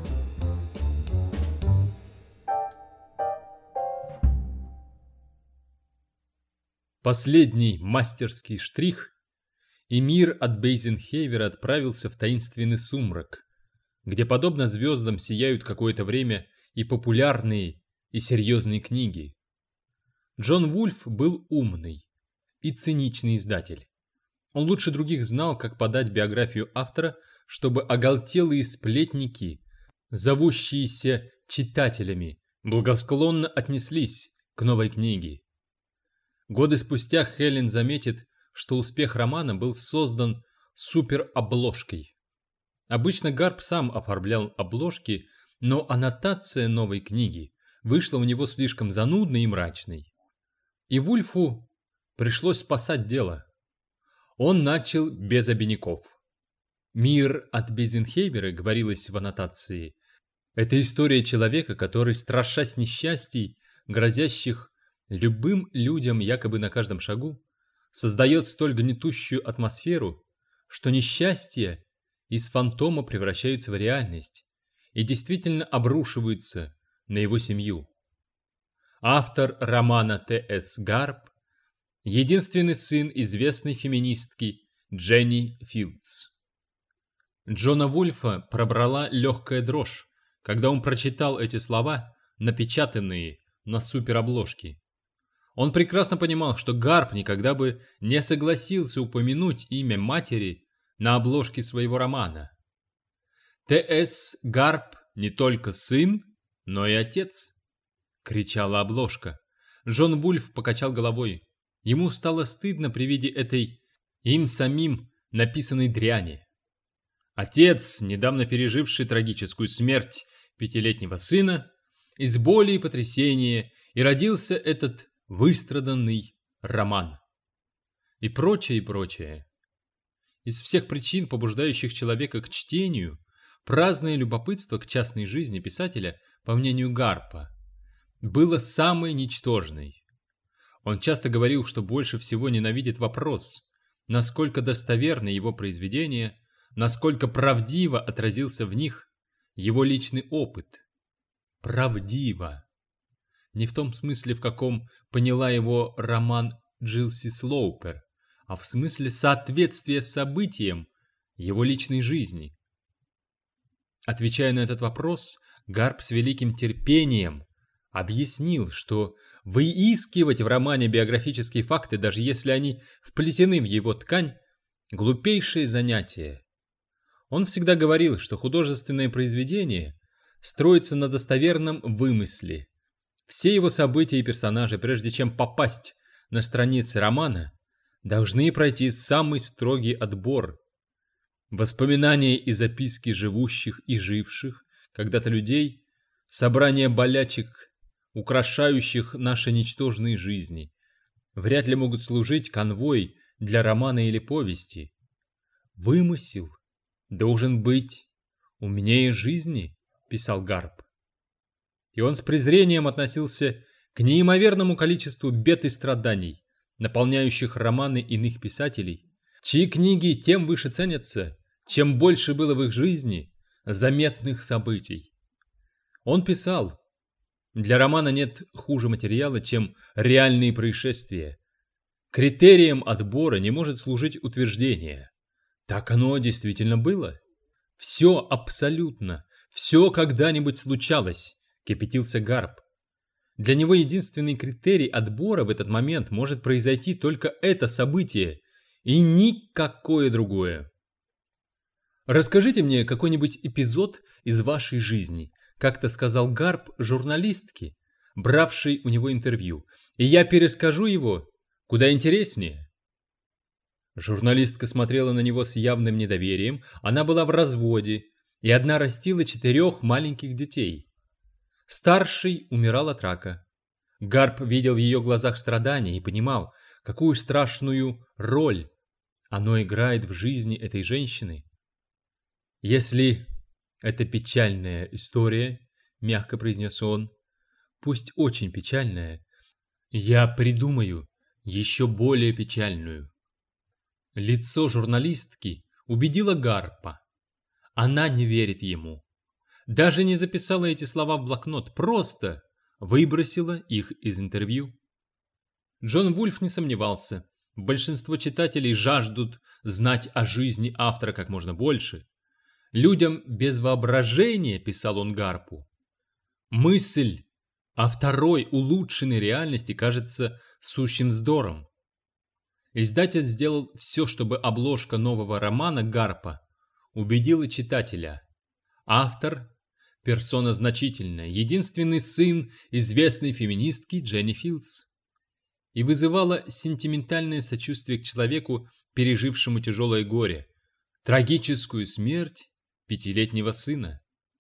A: Последний мастерский штрих, и мир от Бейзенхейвера отправился в таинственный сумрак, где, подобно звездам, сияют какое-то время и популярные, и серьезные книги. Джон Вульф был умный и циничный издатель. Он лучше других знал, как подать биографию автора, чтобы оголтелые сплетники, зовущиеся читателями, благосклонно отнеслись к новой книге. Годы спустя Хелен заметит, что успех романа был создан суперобложкой. Обычно Гарп сам оформлял обложки, но аннотация новой книги вышла у него слишком занудной и мрачной. И Вульфу пришлось спасать дело. Он начал без обиняков. «Мир от Бейзенхейвера», говорилось в аннотации, это история человека, который, страшась несчастий, грозящих любым людям якобы на каждом шагу, создает столь гнетущую атмосферу, что несчастья из фантома превращаются в реальность и действительно обрушиваются на его семью. Автор романа Т.С. Гарп – единственный сын известной феминистки Дженни Филдс. Джона Вульфа пробрала легкая дрожь, когда он прочитал эти слова, напечатанные на суперобложке. Он прекрасно понимал, что Гарп никогда бы не согласился упомянуть имя матери на обложке своего романа. Т.С. Гарп не только сын, но и отец, кричала обложка. Джон Вульф покачал головой. Ему стало стыдно при виде этой им самим написанной дряни. Отец, недавно переживший трагическую смерть 5-летнего сына, из боли и потрясения и родился этот выстраданный роман. И прочее, и прочее. Из всех причин, побуждающих человека к чтению, праздное любопытство к частной жизни писателя, по мнению Гарпа, было самой ничтожной. Он часто говорил, что больше всего ненавидит вопрос, насколько достоверны его произведения, насколько правдиво отразился в них его личный опыт. Правдиво. Не в том смысле, в каком поняла его роман Джилси Слоупер, а в смысле соответствия событиям его личной жизни. Отвечая на этот вопрос, Гарп с великим терпением объяснил, что выискивать в романе биографические факты, даже если они вплетены в его ткань, глупейшее занятие. Он всегда говорил, что художественное произведение строится на достоверном вымысле. Все его события и персонажи, прежде чем попасть на страницы романа, должны пройти самый строгий отбор. Воспоминания и записки живущих и живших когда-то людей, собрание болячек, украшающих наши ничтожные жизни, вряд ли могут служить конвой для романа или повести. Вымысел должен быть умнее жизни, писал Гарп. И он с презрением относился к неимоверному количеству бед и страданий, наполняющих романы иных писателей, чьи книги тем выше ценятся, чем больше было в их жизни заметных событий. Он писал: «Для романа нет хуже материала, чем реальные происшествия. Критерием отбора не может служить утверждение. Так оно действительно было. Все абсолютно, все когда-нибудь случалось», — кипятился Гарп. Для него единственный критерий отбора в этот момент может произойти только это событие и никакое другое. «Расскажите мне какой-нибудь эпизод из вашей жизни», — как-то сказал Гарп журналистке, бравшей у него интервью, «и я перескажу его куда интереснее». Журналистка смотрела на него с явным недоверием. Она была в разводе и одна растила 4 маленьких детей. Старший умирал от рака. Гарп видел в ее глазах страдания и понимал, какую страшную роль оно играет в жизни этой женщины. «Если это печальная история, — мягко произнес он, — пусть очень печальная, я придумаю еще более печальную». Лицо журналистки убедило Гарпа. Она не верит ему. Даже не записала эти слова в блокнот, просто выбросила их из интервью. Джон Вульф не сомневался. Большинство читателей жаждут знать о жизни автора как можно больше. Людям без воображения, писал он Гарпу, мысль о второй улучшенной реальности кажется сущим вздором. Издатель сделал все, чтобы обложка нового романа Гарпа убедила читателя. Автор – персона значительная, единственный сын известной феминистки Дженни Филдс, и вызывала сентиментальное сочувствие к человеку, пережившему тяжелое горе, трагическую смерть 5-летнего сына.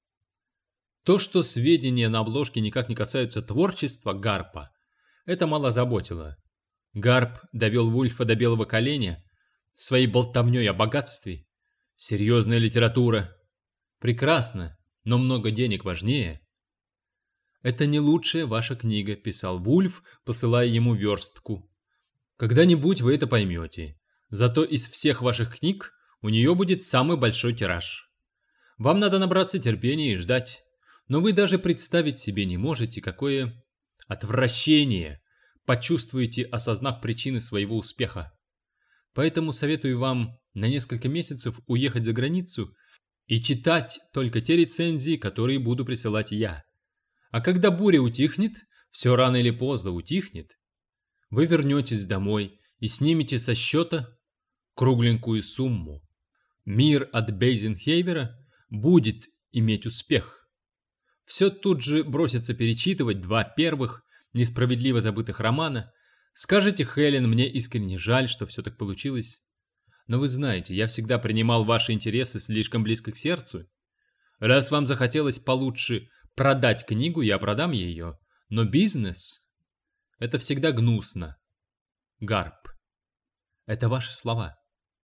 A: То, что сведения на обложке никак не касаются творчества Гарпа, это мало заботило. Гарп довел Вульфа до белого коленя своей болтовней о богатстве. Серьезная литература. Прекрасно, но много денег важнее. «Это не лучшая ваша книга», — писал Вульф, посылая ему верстку. «Когда-нибудь вы это поймете. Зато из всех ваших книг у нее будет самый большой тираж. Вам надо набраться терпения и ждать. Но вы даже представить себе не можете, какое отвращение почувствуете, осознав причины своего успеха. Поэтому советую вам на несколько месяцев уехать за границу и читать только те рецензии, которые буду присылать я. А когда буря утихнет, все рано или поздно утихнет, вы вернетесь домой и снимете со счета кругленькую сумму. Мир от Бейзенхейвера будет иметь успех. Все тут же бросится перечитывать два первых, несправедливо забытых романа. Скажете, Хелен, мне искренне жаль, что все так получилось. Но вы знаете, я всегда принимал ваши интересы слишком близко к сердцу. Раз вам захотелось получше продать книгу, я продам ее. Но бизнес — это всегда гнусно. Гарп. Это ваши слова.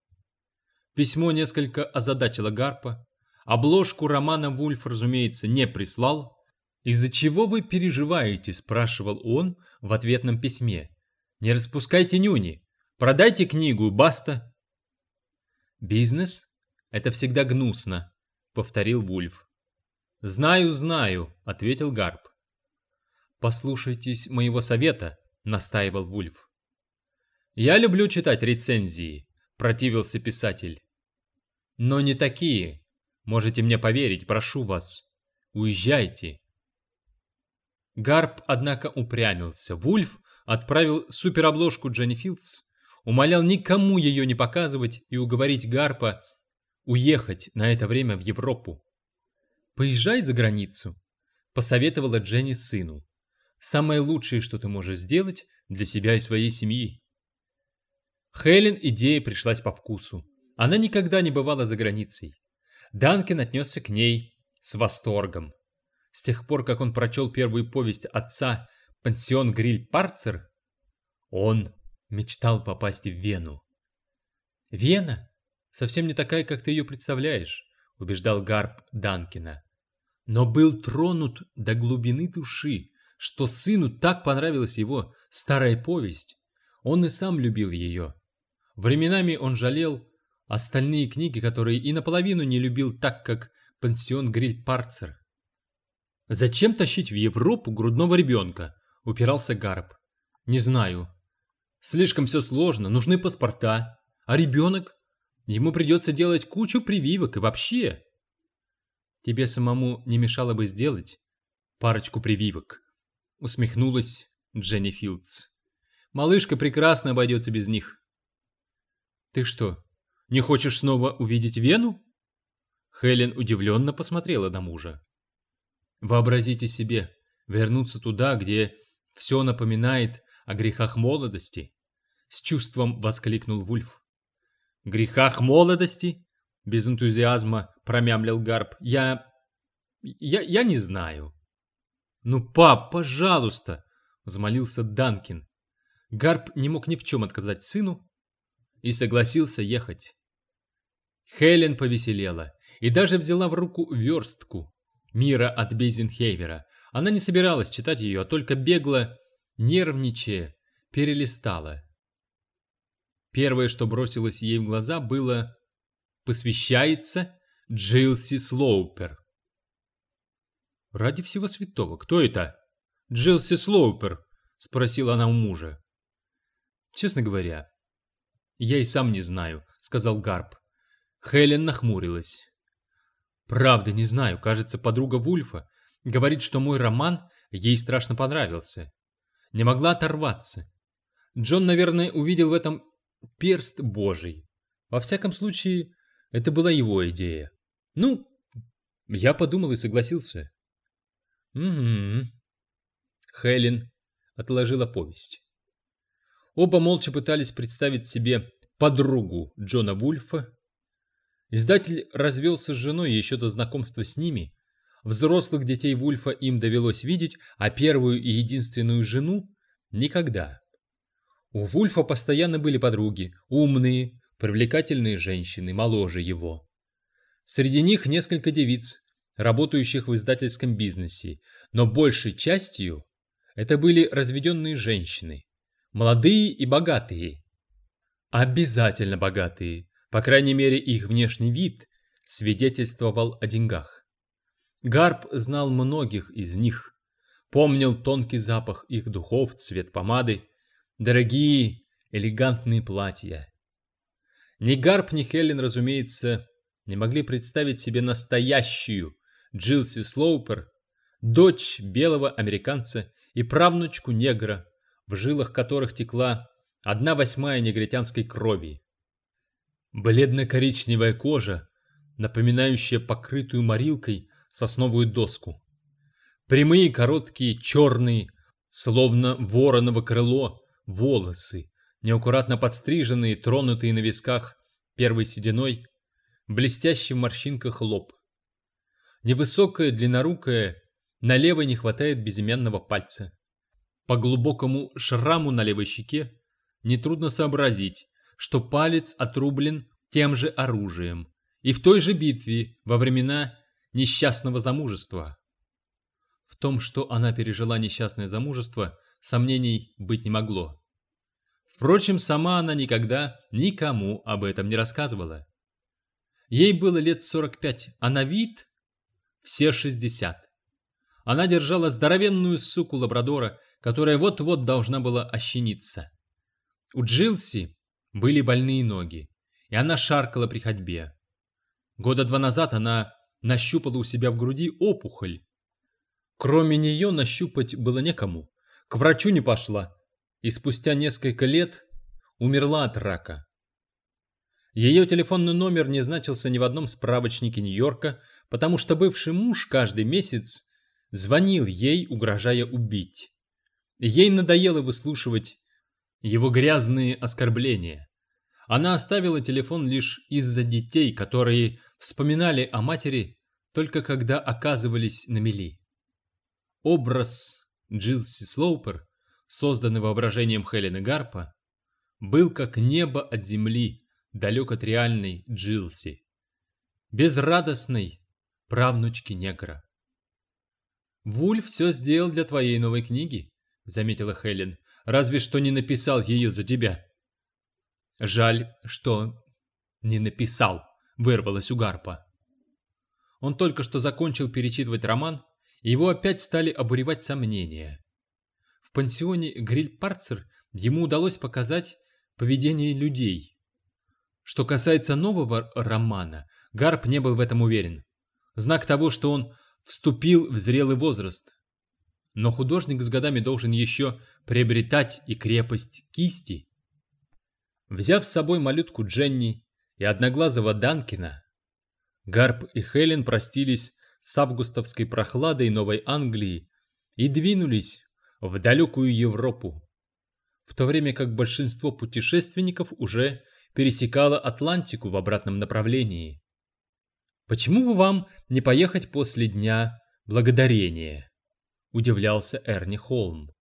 A: Письмо несколько озадачило Гарпа. Обложку романа Вульф, разумеется, не прислал. «Из-за чего вы переживаете?» — спрашивал он в ответном письме. «Не распускайте нюни. Продайте книгу, баста». «Бизнес — это всегда гнусно», — повторил Вульф. «Знаю, знаю», — ответил Гарп. «Послушайтесь моего совета», — настаивал Вульф. «Я люблю читать рецензии», — противился писатель. «Но не такие. Можете мне поверить, прошу вас. Уезжайте». Гарп, однако, упрямился. Вульф отправил суперобложку Дженни Филдс, умолял никому ее не показывать и уговорить Гарпа уехать на это время в Европу. «Поезжай за границу», — посоветовала Дженни сыну. «Самое лучшее, что ты можешь сделать для себя и своей семьи». Хелен идея пришлась по вкусу. Она никогда не бывала за границей. Данкин отнесся к ней с восторгом. С тех пор, как он прочел первую повесть отца «Пансион Гриль-Парцер», он мечтал попасть в Вену. «Вена совсем не такая, как ты ее представляешь», — убеждал Гарп Данкина. Но был тронут до глубины души, что сыну так понравилась его старая повесть. Он и сам любил ее. Временами он жалел остальные книги, которые и наполовину не любил так, как «Пансион Гриль-Парцер». «Зачем тащить в Европу грудного ребенка?» — упирался Гарп. «Не знаю. Слишком все сложно, нужны паспорта. А ребенок? Ему придется делать кучу прививок и вообще...» «Тебе самому не мешало бы сделать парочку прививок», — усмехнулась Дженни Филдс. «Малышка прекрасно обойдется без них». «Ты что, не хочешь снова увидеть Вену?» Хелен удивленно посмотрела на мужа. «Вообразите себе, вернуться туда, где все напоминает о грехах молодости», — с чувством воскликнул Вульф. «Грехах молодости?» — без энтузиазма промямлил Гарп. Я не знаю». «Ну, пап, пожалуйста!» — взмолился Данкин. Гарп не мог ни в чем отказать сыну и согласился ехать. Хелен повеселела и даже взяла в руку верстку «Мира от Бейзенхейвера». Она не собиралась читать ее, а только бегло, нервничая, перелистала. Первое, что бросилось ей в глаза, было «Посвящается Джилси Слоупер». «Ради всего святого, кто это?» «Джилси Слоупер», — спросила она у мужа. «Честно говоря, я и сам не знаю», — сказал Гарп. Хелен нахмурилась. «Правда, не знаю. Кажется, подруга Вульфа говорит, что мой роман ей страшно понравился. Не могла оторваться. Джон, наверное, увидел в этом перст Божий. Во всяком случае, это была его идея. Ну, я подумал и согласился». «Угу». Хелен отложила повесть. Оба молча пытались представить себе подругу Джона Вульфа. Издатель развелся с женой еще до знакомства с ними. Взрослых детей Вульфа им довелось видеть, а первую и единственную жену — никогда. У Вульфа постоянно были подруги, умные, привлекательные женщины, моложе его. Среди них несколько девиц, работающих в издательском бизнесе, но большей частью это были разведенные женщины, молодые и богатые. Обязательно богатые, по крайней мере их внешний вид свидетельствовал о деньгах. Гарп знал многих из них, помнил тонкий запах их духов, цвет помады, дорогие элегантные платья. Ни Гарп, ни Хелен, разумеется, не могли представить себе настоящую Джилси Слоупер, дочь белого американца и правнучку негра, в жилах которых текла 1/8 негритянской крови. Бледно-коричневая кожа, напоминающая покрытую морилкой сосновую доску. Прямые, короткие, черные, словно вороново крыло, волосы, неаккуратно подстриженные, тронутые на висках первой сединой, блестящий в морщинках лоб. Невысокая, длиннорукая, на левой не хватает безымянного пальца. По глубокому шраму на левой щеке нетрудно сообразить, что палец отрублен тем же оружием и в той же битве во времена несчастного замужества. В том, что она пережила несчастное замужество, сомнений быть не могло. Впрочем, сама она никогда никому об этом не рассказывала. Ей было лет 45, а на вид все 60. Она держала здоровенную суку лабрадора, которая вот-вот должна была ощениться. У Джилси были больные ноги, и она шаркала при ходьбе. Года 2 назад она нащупала у себя в груди опухоль. Кроме нее нащупать было некому. К врачу не пошла, и спустя несколько лет умерла от рака. Ее телефонный номер не значился ни в одном справочнике Нью-Йорка, потому что бывший муж каждый месяц звонил ей, угрожая убить. Ей надоело выслушивать его грязные оскорбления. Она оставила телефон лишь из-за детей, которые вспоминали о матери только когда оказывались на мели. Образ Джилси Слоупер, созданный воображением Хелены Гарпа, был как небо от земли, далек от реальной Джилси, безрадостной правнучки негра. «Вульф все сделал для твоей новой книги», — заметила Хелен, — «разве что не написал ее за тебя». «Жаль, что не написал», — вырвалось у Гарпа. Он только что закончил перечитывать роман, и его опять стали обуревать сомнения. В пансионе Гриль-Парцер ему удалось показать поведение людей. Что касается нового романа, Гарп не был в этом уверен. Знак того, что он вступил в зрелый возраст. Но художник с годами должен еще приобретать и крепость кисти. Взяв с собой малютку Дженни и одноглазого Данкина, Гарп и Хелен простились с августовской прохладой Новой Англии и двинулись в далекую Европу, в то время как большинство путешественников уже пересекало Атлантику в обратном направлении. «Почему бы вам не поехать после Дня Благодарения?» – удивлялся Эрни Холм.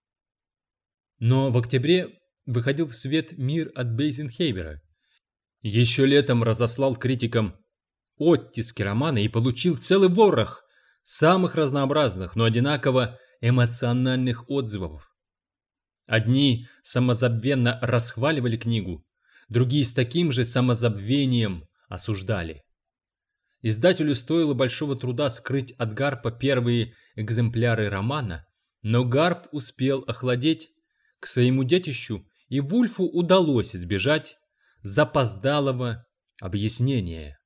A: Но в октябре выходил в свет «Мир от Бейзенхейвера». Еще летом разослал критикам оттиски романа и получил целый ворох самых разнообразных, но одинаково эмоциональных отзывов. Одни самозабвенно расхваливали книгу, другие с таким же самозабвением осуждали. Издателю стоило большого труда скрыть от Гарпа первые экземпляры романа, но Гарп успел охладеть к своему детищу, и Вульфу удалось избежать запоздалого объяснения.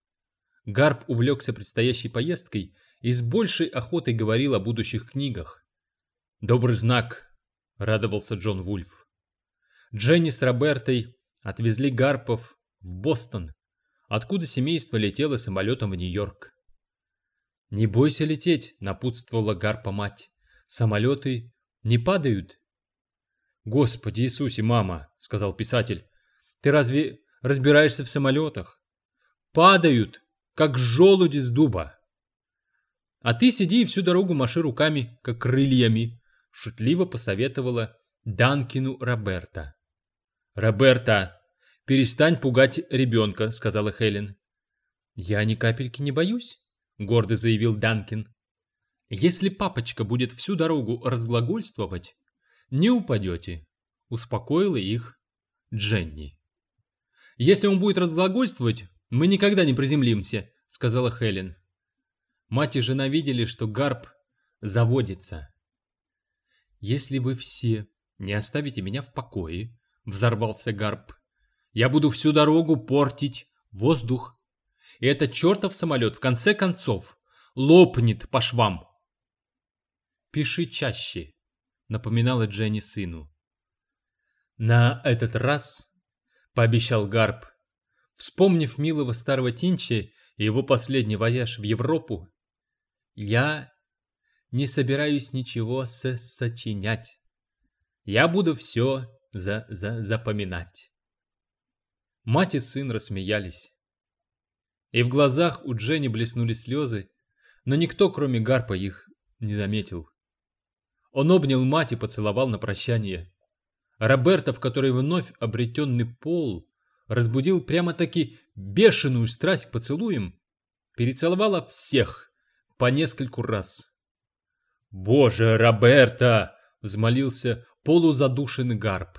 A: Гарп увлекся предстоящей поездкой и с большей охотой говорил о будущих книгах. «Добрый знак», — радовался Джон Вульф. Дженни с Робертой отвезли Гарпов в Бостон, откуда семейство летело самолетом в Нью-Йорк. «Не бойся лететь», — напутствовала Гарпа мать. «Самолеты не падают». «Господи Иисусе, мама», — сказал писатель, — «ты разве разбираешься в самолетах? Падают, как желуди с дуба». «А ты сиди и всю дорогу маши руками, как крыльями», — шутливо посоветовала Данкину Роберта. «Роберта, перестань пугать ребенка», — сказала Хелен. «Я ни капельки не боюсь», — гордо заявил Данкин. «Если папочка будет всю дорогу разглагольствовать, не упадете», — успокоила их Дженни. «Если он будет разглагольствовать, мы никогда не приземлимся», — сказала Хелен. Мать и жена видели, что Гарп заводится. «Если вы все не оставите меня в покое», — взорвался Гарп, — «я буду всю дорогу портить воздух. И этот чертов самолет в конце концов лопнет по швам». «Пиши чаще», — напоминала Дженни сыну. «На этот раз», — пообещал Гарп, вспомнив милого старого Тинча и его последний вояж в Европу, «я не собираюсь ничего сочинять. Я буду все запоминать». Мать и сын рассмеялись. И в глазах у Дженни блеснули слезы, но никто, кроме Гарпа, их не заметил. Он обнял мать и поцеловал на прощание. Роберта, в которой вновь обретенный пол разбудил прямо-таки бешеную страсть к поцелуям, перецеловала всех по нескольку раз. «Боже, Роберта!» — взмолился полузадушенный Гарп.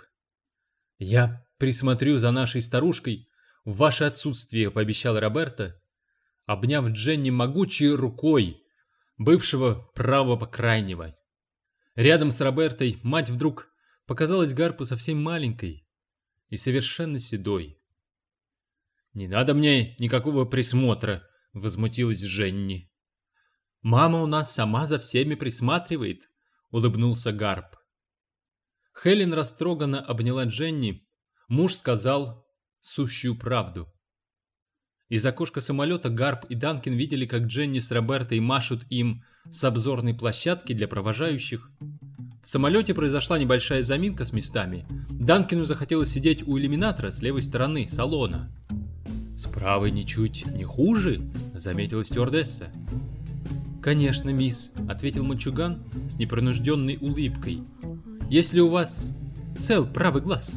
A: «Я присмотрю за нашей старушкой в ваше отсутствие», — пообещал Роберта, обняв Дженни могучей рукой бывшего правого крайнего. Рядом с Робертой мать вдруг показалась Гарпу совсем маленькой и совершенно седой. «Не надо мне никакого присмотра», — возмутилась Дженни. «Мама у нас сама за всеми присматривает», — улыбнулся Гарп. Хелен растроганно обняла Дженни. Муж сказал сущую правду. Из окошка самолета Гарп и Данкин видели, как Дженни с Робертой машут им с обзорной площадки для провожающих. В самолете произошла небольшая заминка с местами. Данкину захотелось сидеть у иллюминатора с левой стороны салона. «С правой ничуть не хуже», — заметила стюардесса. «Конечно, мисс», — ответил мальчуган с непринужденной улыбкой. «Если у вас цел правый глаз».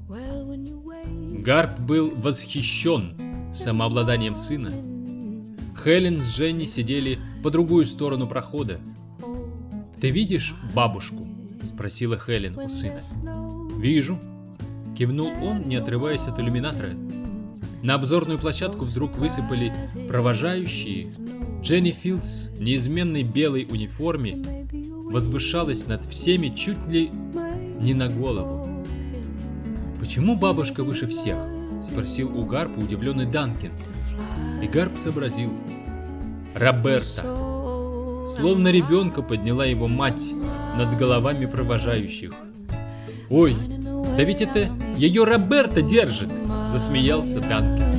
A: Гарп был восхищен самообладанием сына. Хелен с Дженни сидели по другую сторону прохода. «Ты видишь бабушку?» — спросила Хелен у сына. «Вижу», — кивнул он, не отрываясь от иллюминатора. На обзорную площадку вдруг высыпали провожающие. Дженни Филдс в неизменной белой униформе возвышалась над всеми чуть ли не на голову. «Почему бабушка выше всех?» — спросил у Гарпа удивленный Данкин. И Гарп сообразил. Роберта. Словно ребенка подняла его мать над головами провожающих. «Ой, да ведь это ее Роберта держит!» — засмеялся Данкин.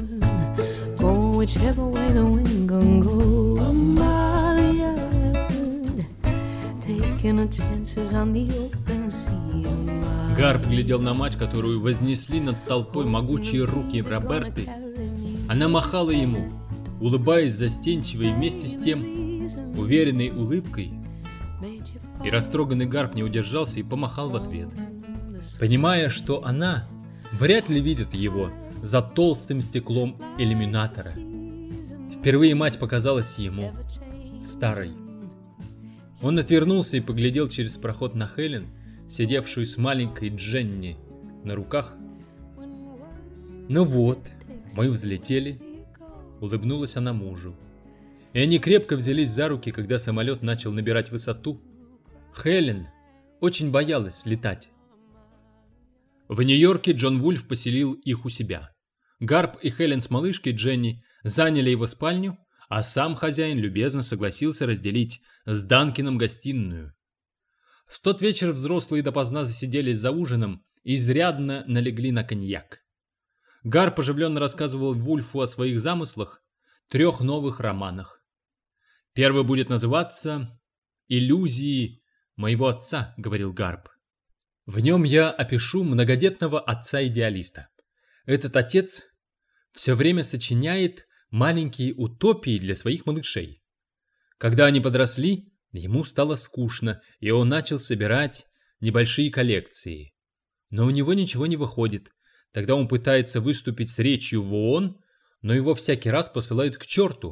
A: Гарп глядел на мать, которую вознесли над толпой могучие руки Роберты. Она махала ему, улыбаясь застенчиво и вместе с тем уверенной улыбкой. И растроганный Гарп не удержался и помахал в ответ, понимая, что она вряд ли видит его за толстым стеклом иллюминатора. Впервые мать показалась ему старой. Он отвернулся и поглядел через проход на Хелен, сидевшую с маленькой Дженни на руках. «Ну вот, мы взлетели», — улыбнулась она мужу. И они крепко взялись за руки, когда самолет начал набирать высоту. Хелен очень боялась летать. В Нью-Йорке Джон Вульф поселил их у себя. Гарп и Хелен с малышкой Дженни заняли его спальню, а сам хозяин любезно согласился разделить с Данкином гостиную. В тот вечер взрослые допоздна засиделись за ужином и изрядно налегли на коньяк. Гарп оживленно рассказывал Вульфу о своих замыслах, 3 новых романах. Первый будет называться «Иллюзии моего отца», — говорил Гарп. В нем я опишу многодетного отца-идеалиста. Этот отец все время сочиняет маленькие утопии для своих малышей. Когда они подросли, ему стало скучно, и он начал собирать небольшие коллекции. Но у него ничего не выходит. Тогда он пытается выступить с речью в ООН, но его всякий раз посылают к черту.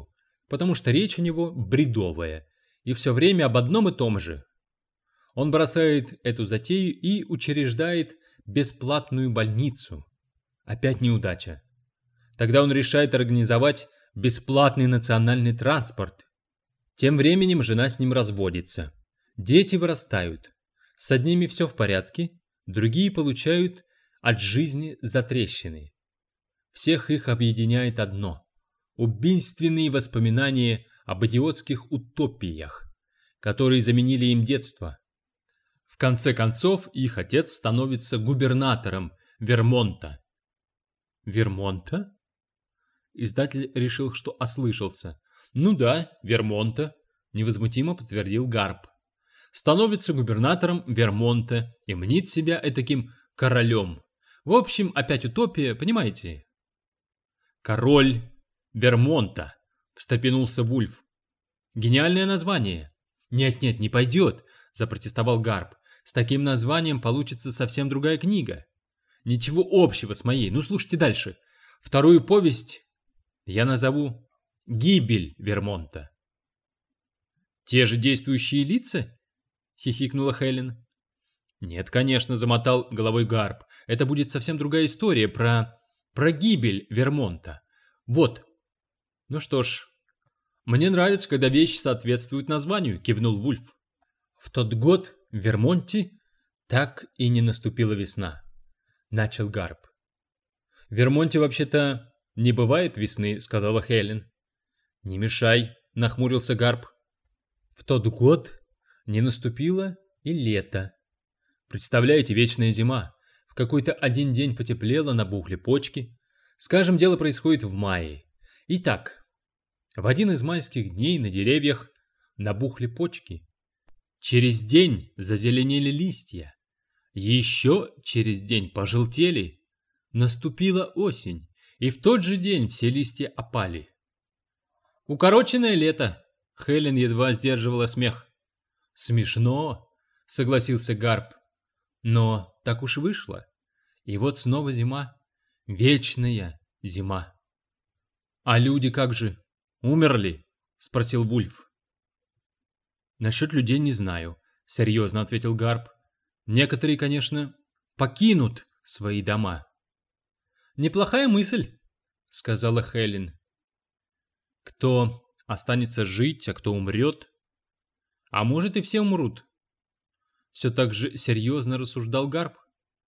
A: потому что речь у него бредовая, и все время об одном и том же. Он бросает эту затею и учреждает бесплатную больницу. Опять неудача. Тогда он решает организовать бесплатный национальный транспорт. Тем временем жена с ним разводится. Дети вырастают. С одними все в порядке, другие получают от жизни затрещины. Всех их объединяет одно – убийственные воспоминания об идиотских утопиях, которые заменили им детство. В конце концов, их отец становится губернатором Вермонта. Вермонта? Издатель решил, что ослышался. Ну да, Вермонта, невозмутимо подтвердил Гарп. Становится губернатором Вермонта и мнит себя этаким королем. В общем, опять утопия, понимаете? Король Вермонта, встрепенулся Вульф. Гениальное название. Нет, не пойдет, запротестовал Гарп. С таким названием получится совсем другая книга. Ничего общего с моей. Ну, слушайте дальше. Вторую повесть я назову «Гибель Вермонта». «Те же действующие лица?» — хихикнула Хелен. «Нет, конечно», — замотал головой Гарп. «Это будет совсем другая история про гибель Вермонта. Вот». «Ну что ж, мне нравится, когда вещи соответствуют названию», — кивнул Вульф. В тот год в Вермонте так и не наступила весна. Начал Гарп. В Вермонте вообще-то не бывает весны, сказала Хелен. Не мешай, нахмурился Гарп. В тот год не наступило и лето. Представляете, вечная зима. В какой-то один день потеплело, набухли почки. Скажем, дело происходит в мае. Итак, в один из майских дней на деревьях набухли почки. Через день зазеленели листья. Еще через день пожелтели. Наступила осень, и в тот же день все листья опали. «Укороченное лето!» — Хелен едва сдерживала смех. «Смешно!» — согласился Гарп. «Но так уж вышло. И вот снова зима. Вечная зима». «А люди как же? Умерли?» — спросил Вульф. «Насчет людей не знаю», — серьезно ответил Гарп. «Некоторые, конечно, покинут свои дома». «Неплохая мысль», — сказала Хелен. «Кто останется жить, а кто умрет? А может, и все умрут?» Все так же серьезно рассуждал Гарп.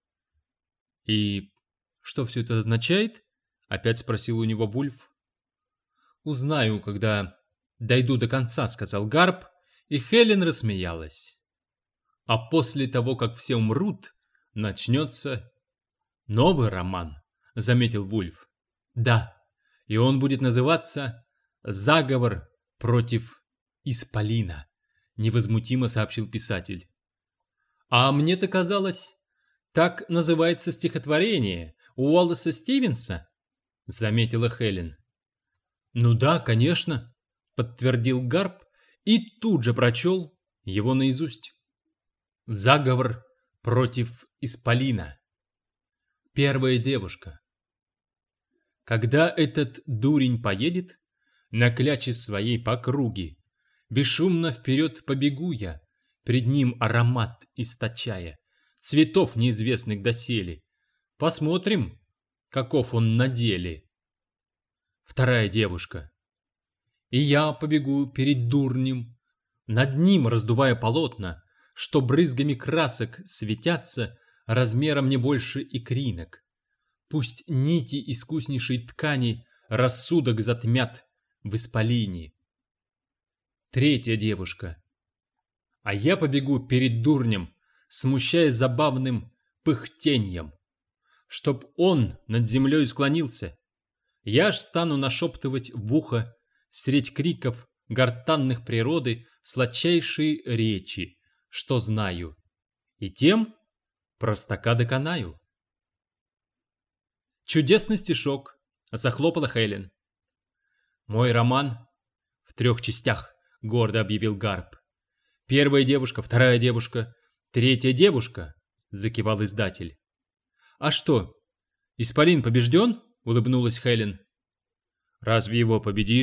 A: «И что все это означает?» — опять спросил у него Вульф. «Узнаю, когда дойду до конца», — сказал Гарп, и Хелен рассмеялась. «А после того, как все умрут, начнется новый роман», — заметил Вульф. «Да, и он будет называться «Заговор против Исполина», — невозмутимо сообщил писатель. «А мне-то казалось, так называется стихотворение Уоллеса Стивенса», — заметила Хелен. «Ну да, конечно», — подтвердил Гарп и тут же прочел его наизусть. «Заговор против Исполина». Первая девушка. Когда этот дурень поедет на кляче своей по круге, бесшумно вперед побегу я, пред ним аромат источая, цветов неизвестных доселе. Посмотрим, каков он на деле. Вторая девушка. И я побегу перед дурнем, над ним раздувая полотна, что брызгами красок светятся размером не больше икринок. Пусть нити искуснейшей ткани рассудок затмят в исполине. Третья девушка. А я побегу перед дурнем, смущая забавным пыхтеньем. Чтоб он над землей склонился, я ж стану нашептывать в ухо средь криков гортанных природы сладчайшие речи, что знаю, и тем простака доконаю. Чудесный стишок, захлопала Хелен. Мой роман в 3 частях, гордо объявил Гарп. Первая девушка, вторая девушка, третья девушка, закивал издатель. А что, Исполин побежден? Улыбнулась Хелен. Разве его победишь?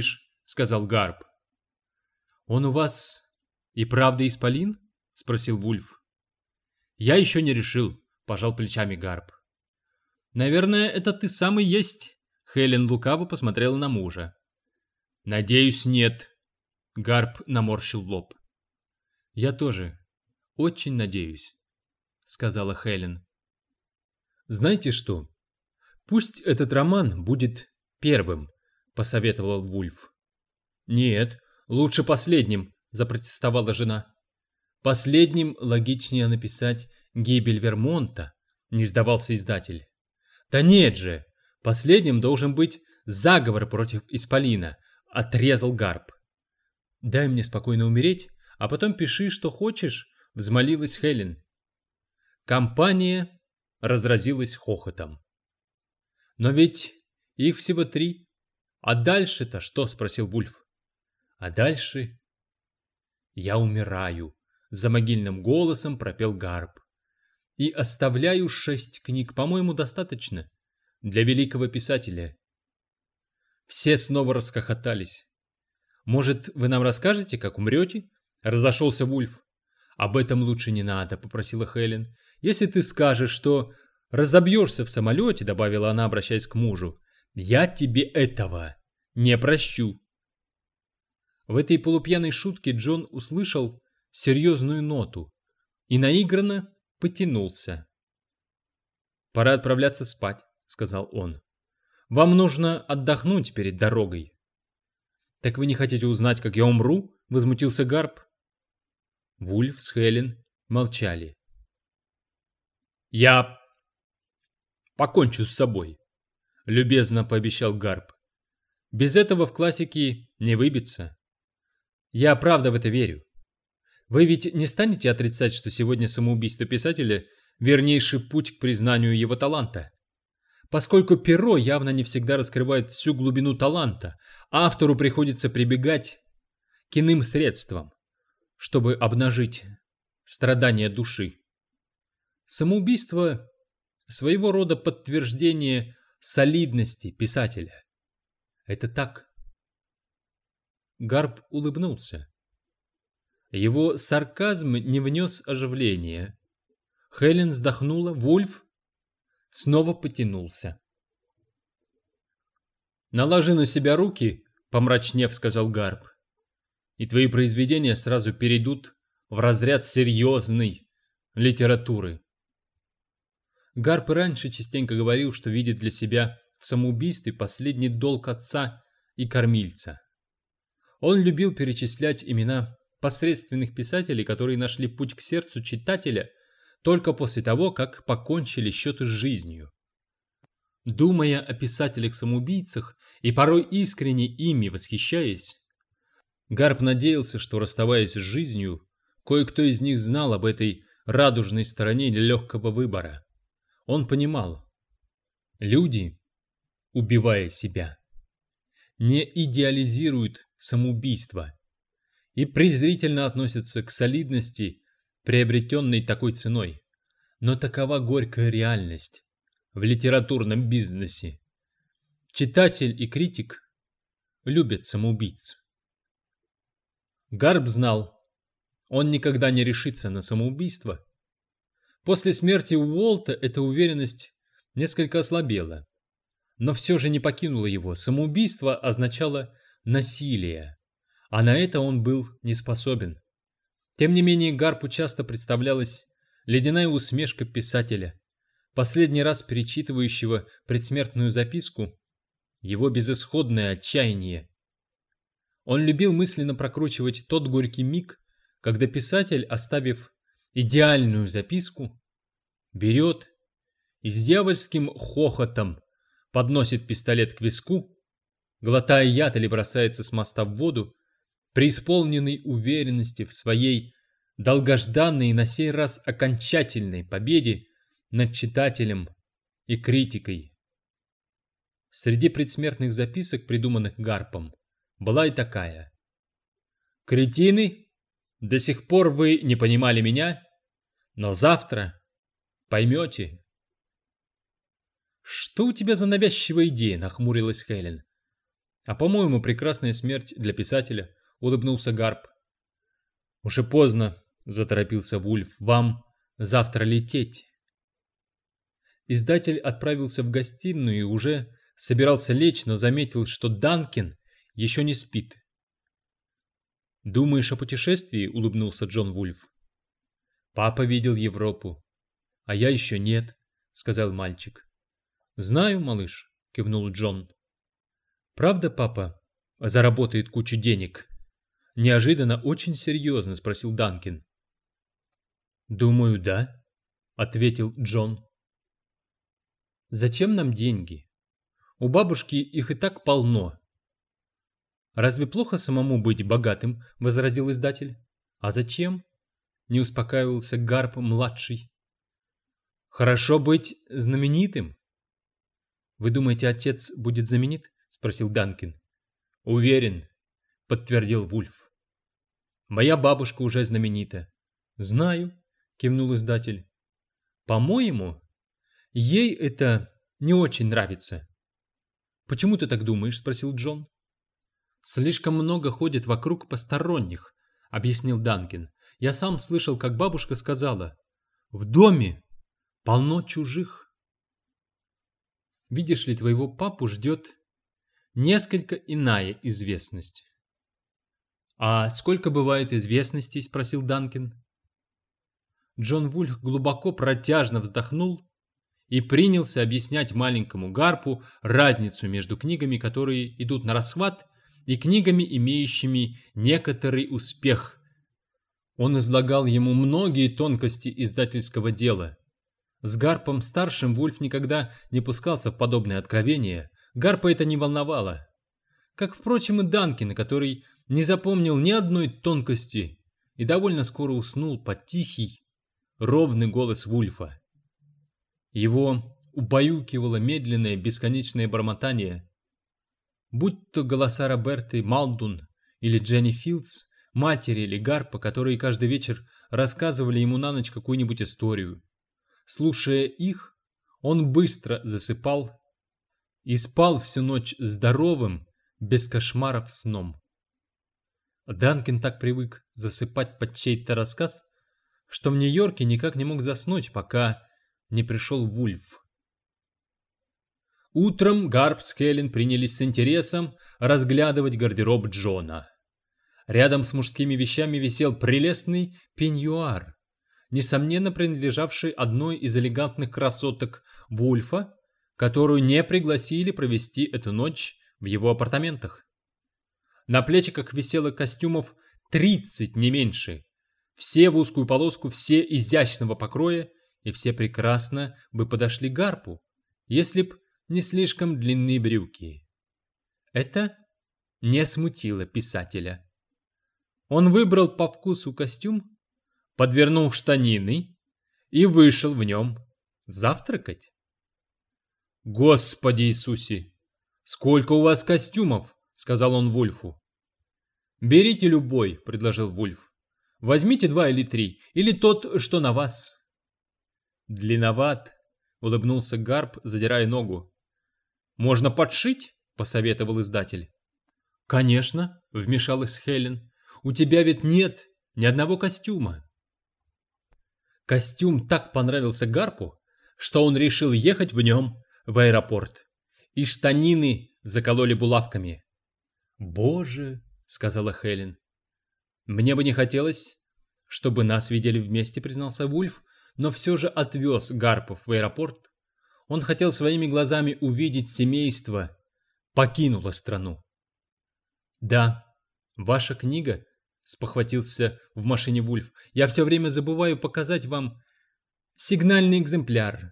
A: сказал Гарп. «Он у вас и правда исполин?» — спросил Вульф. «Я еще не решил», — пожал плечами Гарп. «Наверное, это ты сам и есть», — Хелен лукаво посмотрела на мужа. «Надеюсь, нет», — Гарп наморщил лоб. «Я тоже очень надеюсь», — сказала Хелен. «Знаете что? Пусть этот роман будет первым», — посоветовал Вульф. «Нет, лучше последним», — запротестовала жена. «Последним логичнее написать «Гибель Вермонта», — не сдавался издатель. «Да нет же! Последним должен быть заговор против Исполина», — отрезал Гарп. «Дай мне спокойно умереть, а потом пиши, что хочешь», — взмолилась Хелен. Компания разразилась хохотом. «Но ведь их всего 3. А дальше-то что?» — спросил Вульф. «А дальше...» «Я умираю», — за могильным голосом пропел Гарп. «И оставляю 6 книг, по-моему, достаточно для великого писателя». Все снова расхохотались. «Может, вы нам расскажете, как умрете?» — разошелся Вульф. «Об этом лучше не надо», — попросила Хелен. «Если ты скажешь, что разобьешься в самолете», — добавила она, обращаясь к мужу, — «я тебе этого не прощу». В этой полупьяной шутке Джон услышал серьезную ноту и наигранно потянулся. «Пора отправляться спать», — сказал он. «Вам нужно отдохнуть перед дорогой». «Так вы не хотите узнать, как я умру?» — возмутился Гарп. Вульф с Хелен молчали. «Я покончу с собой», — любезно пообещал Гарп. «Без этого в классике не выбиться. Я правда в это верю. Вы ведь не станете отрицать, что сегодня самоубийство писателя — вернейший путь к признанию его таланта? Поскольку перо явно не всегда раскрывает всю глубину таланта, автору приходится прибегать к иным средствам, чтобы обнажить страдания души. Самоубийство — своего рода подтверждение солидности писателя. Это так». Гарп улыбнулся. Его сарказм не внес оживления. Хелен вздохнула, Вульф снова потянулся. «Наложи на себя руки», — помрачнев сказал Гарп, «и твои произведения сразу перейдут в разряд серьезной литературы». Гарп и раньше частенько говорил, что видит для себя в самоубийстве последний долг отца и кормильца. Он любил перечислять имена посредственных писателей, которые нашли путь к сердцу читателя только после того, как покончили счеты с жизнью. Думая о писателях-самоубийцах и порой искренне ими восхищаясь, Гарп надеялся, что, расставаясь с жизнью, кое-кто из них знал об этой радужной стороне легкого выбора. Он понимал, люди, убивая себя, не идеализируют самоубийство и презрительно относятся к солидности, приобретенной такой ценой. Но такова горькая реальность в литературном бизнесе. Читатель и критик любят самоубийц. Гарп знал, он никогда не решится на самоубийство. После смерти Уолта эта уверенность несколько ослабела, но все же не покинула его. Самоубийство означало насилие, а на это он был не способен. Тем не менее, Гарпу часто представлялась ледяная усмешка писателя, последний раз перечитывающего предсмертную записку, его безысходное отчаяние. Он любил мысленно прокручивать тот горький миг, когда писатель, оставив идеальную записку, берет и с дьявольским хохотом подносит пистолет к виску, глотая яд или бросается с моста в воду, преисполненный уверенности в своей долгожданной и на сей раз окончательной победе над читателем и критикой. Среди предсмертных записок, придуманных Гарпом, была и такая: «Кретины, до сих пор вы не понимали меня, но завтра поймете». «Что у тебя за навязчивая идея?» — нахмурилась Хелен. А по-моему, прекрасная смерть для писателя, улыбнулся Гарп. Уже поздно, заторопился Вульф, вам завтра лететь. Издатель отправился в гостиную и уже собирался лечь, но заметил, что Данкин еще не спит. «Думаешь о путешествии?» — улыбнулся Джон Вульф. «Папа видел Европу, а я еще нет», — сказал мальчик. «Знаю, малыш», — кивнул Джон. «Правда, папа заработает кучу денег?» — неожиданно очень серьезно спросил Данкин. «Думаю, да», — ответил Джон. «Зачем нам деньги? У бабушки их и так полно». «Разве плохо самому быть богатым?» — возразил издатель. «А зачем?» — не успокаивался Гарп-младший. «Хорошо быть знаменитым». «Вы думаете, отец будет знаменит?» — спросил Данкин. «Уверен», — подтвердил Вульф. «Моя бабушка уже знаменита». «Знаю», — кивнул издатель. «По-моему, ей это не очень нравится». «Почему ты так думаешь?» — спросил Джон. «Слишком много ходит вокруг посторонних», — объяснил Данкин. «Я сам слышал, как бабушка сказала: в доме полно чужих. Видишь ли, твоего папу ждет несколько иная известность». «А сколько бывает известностей?» — спросил Данкин. Джон Вульф глубоко протяжно вздохнул и принялся объяснять маленькому Гарпу разницу между книгами, которые идут на расхват, и книгами, имеющими некоторый успех. Он излагал ему многие тонкости издательского дела. С Гарпом-старшим Вульф никогда не пускался в подобные откровения, Гарпа это не волновало. Как, впрочем, и Данкина, который не запомнил ни одной тонкости и довольно скоро уснул под тихий, ровный голос Вульфа. Его убаюкивало медленное бесконечное бормотание. Будь то голоса Роберты Малдун или Дженни Филдс, матери или Гарпа, которые каждый вечер рассказывали ему на ночь какую-нибудь историю. Слушая их, он быстро засыпал и спал всю ночь здоровым, без кошмаров сном. Данкин так привык засыпать под чей-то рассказ, что в Нью-Йорке никак не мог заснуть, пока не пришел Вульф. Утром Гарп с Хелен принялись с интересом разглядывать гардероб Джона. Рядом с мужскими вещами висел прелестный пеньюар, несомненно принадлежавший одной из элегантных красоток Вульфа, которую не пригласили провести эту ночь в его апартаментах. На плечиках висело костюмов 30, не меньше. Все в узкую полоску, все изящного покроя, и все прекрасно бы подошли Гарпу, если б не слишком длинные брюки. Это не смутило писателя. Он выбрал по вкусу костюм, подвернул штанины и вышел в нем завтракать. «Господи Иисусе! Сколько у вас костюмов!» — сказал он Вульфу. «Берите любой», — предложил Вульф. «Возьмите 2 или 3, или тот, что на вас». «Длинноват», — улыбнулся Гарп, задирая ногу. «Можно подшить?» — посоветовал издатель. «Конечно», — вмешалась Хелен. «У тебя ведь нет ни одного костюма». Костюм так понравился Гарпу, что он решил ехать в нем в аэропорт. И штанины закололи булавками. «Боже», — сказала Хелен. «Мне бы не хотелось, чтобы нас видели вместе», — признался Вульф, но все же отвез Гарпов в аэропорт. Он хотел своими глазами увидеть семейство, покинуло страну. «Да, ваша книга», — спохватился в машине Вульф. «Я все время забываю показать вам сигнальный экземпляр».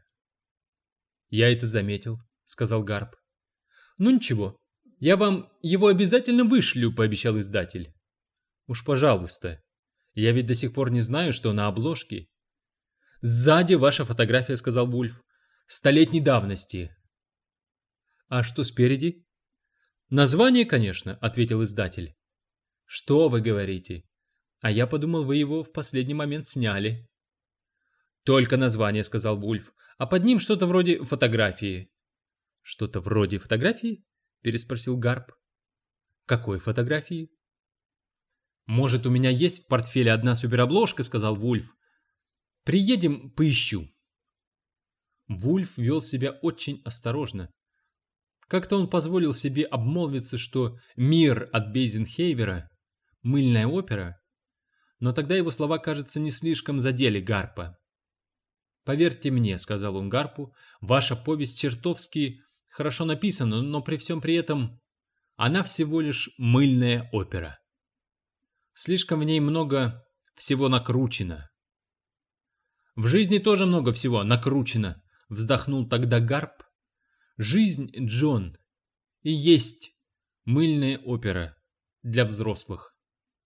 A: «Я это заметил», — сказал Гарп. «Ну ничего, я вам его обязательно вышлю», — пообещал издатель. «Уж пожалуйста. Я ведь до сих пор не знаю, что на обложке». «Сзади ваша фотография», — сказал Вульф. «Столетней давности». «А что спереди?» «Название, конечно», — ответил издатель. «Что вы говорите? А я подумал, вы его в последний момент сняли». «Только название», — сказал Вульф, «а под ним что-то вроде фотографии». «Что-то вроде фотографии?» — переспросил Гарп. Какой фотографии? Может, у меня есть в портфеле одна суперобложка, сказал Вульф. Приедем, поищу. Вульф вел себя очень осторожно. Как-то он позволил себе обмолвиться, что «Мир» от Бейзенхейвера — мыльная опера, но тогда его слова, кажется, не слишком задели Гарпа. «Поверьте мне», — сказал он Гарпу, — «ваша повесть чертовски хорошо написана, но при всем при этом она всего лишь мыльная опера. Слишком в ней много всего накручено». «В жизни тоже много всего накручено», — вздохнул тогда Гарп. «Жизнь, Джон, и есть мыльная опера для взрослых».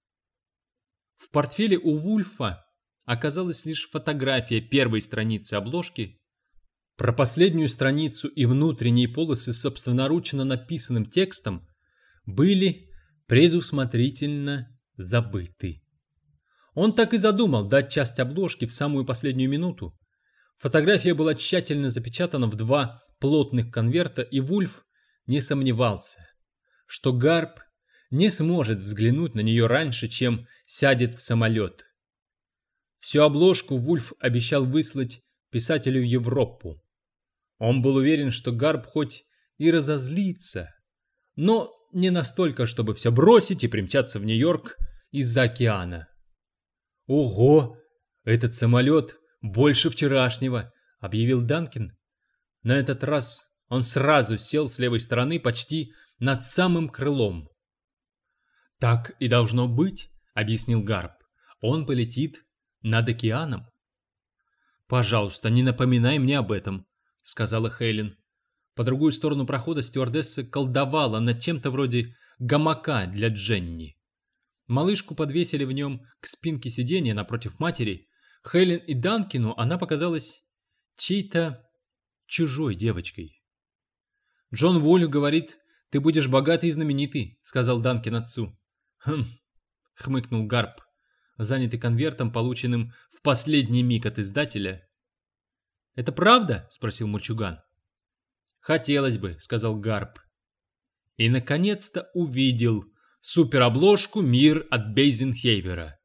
A: В портфеле у Вульфа оказалась лишь фотография первой страницы обложки. Про последнюю страницу и внутренние полосы с собственноручно написанным текстом были предусмотрительно забыты. Он так и задумал дать часть обложки в самую последнюю минуту. Фотография была тщательно запечатана в 2 плотных конверта, и Вульф не сомневался, что Гарп не сможет взглянуть на нее раньше, чем сядет в самолет. Всю обложку Вульф обещал выслать писателю в Европу. Он был уверен, что Гарп хоть и разозлится, но не настолько, чтобы все бросить и примчаться в Нью-Йорк из-за океана. «Ого, этот самолет больше вчерашнего», — объявил Данкин. На этот раз он сразу сел с левой стороны, почти над самым крылом. «Так и должно быть», — объяснил Гарп. «Он полетит над океаном». «Пожалуйста, не напоминай мне об этом», — сказала Хелен. По другую сторону прохода стюардесса колдовала над чем-то вроде гамака для Дженни. Малышку подвесили в нем к спинке сиденья напротив матери. Хелен и Данкину она показалась чьей-то чужой девочкой. «Джон Вульф говорит, ты будешь богатый и знаменитый», — сказал Данкин отцу. «Хм», — хмыкнул Гарп, занятый конвертом, полученным в последний миг от издателя. «Это правда?» — спросил мальчуган. «Хотелось бы», — сказал Гарп. И, наконец-то, увидел суперобложку «Мир» от Бейзенхейвера.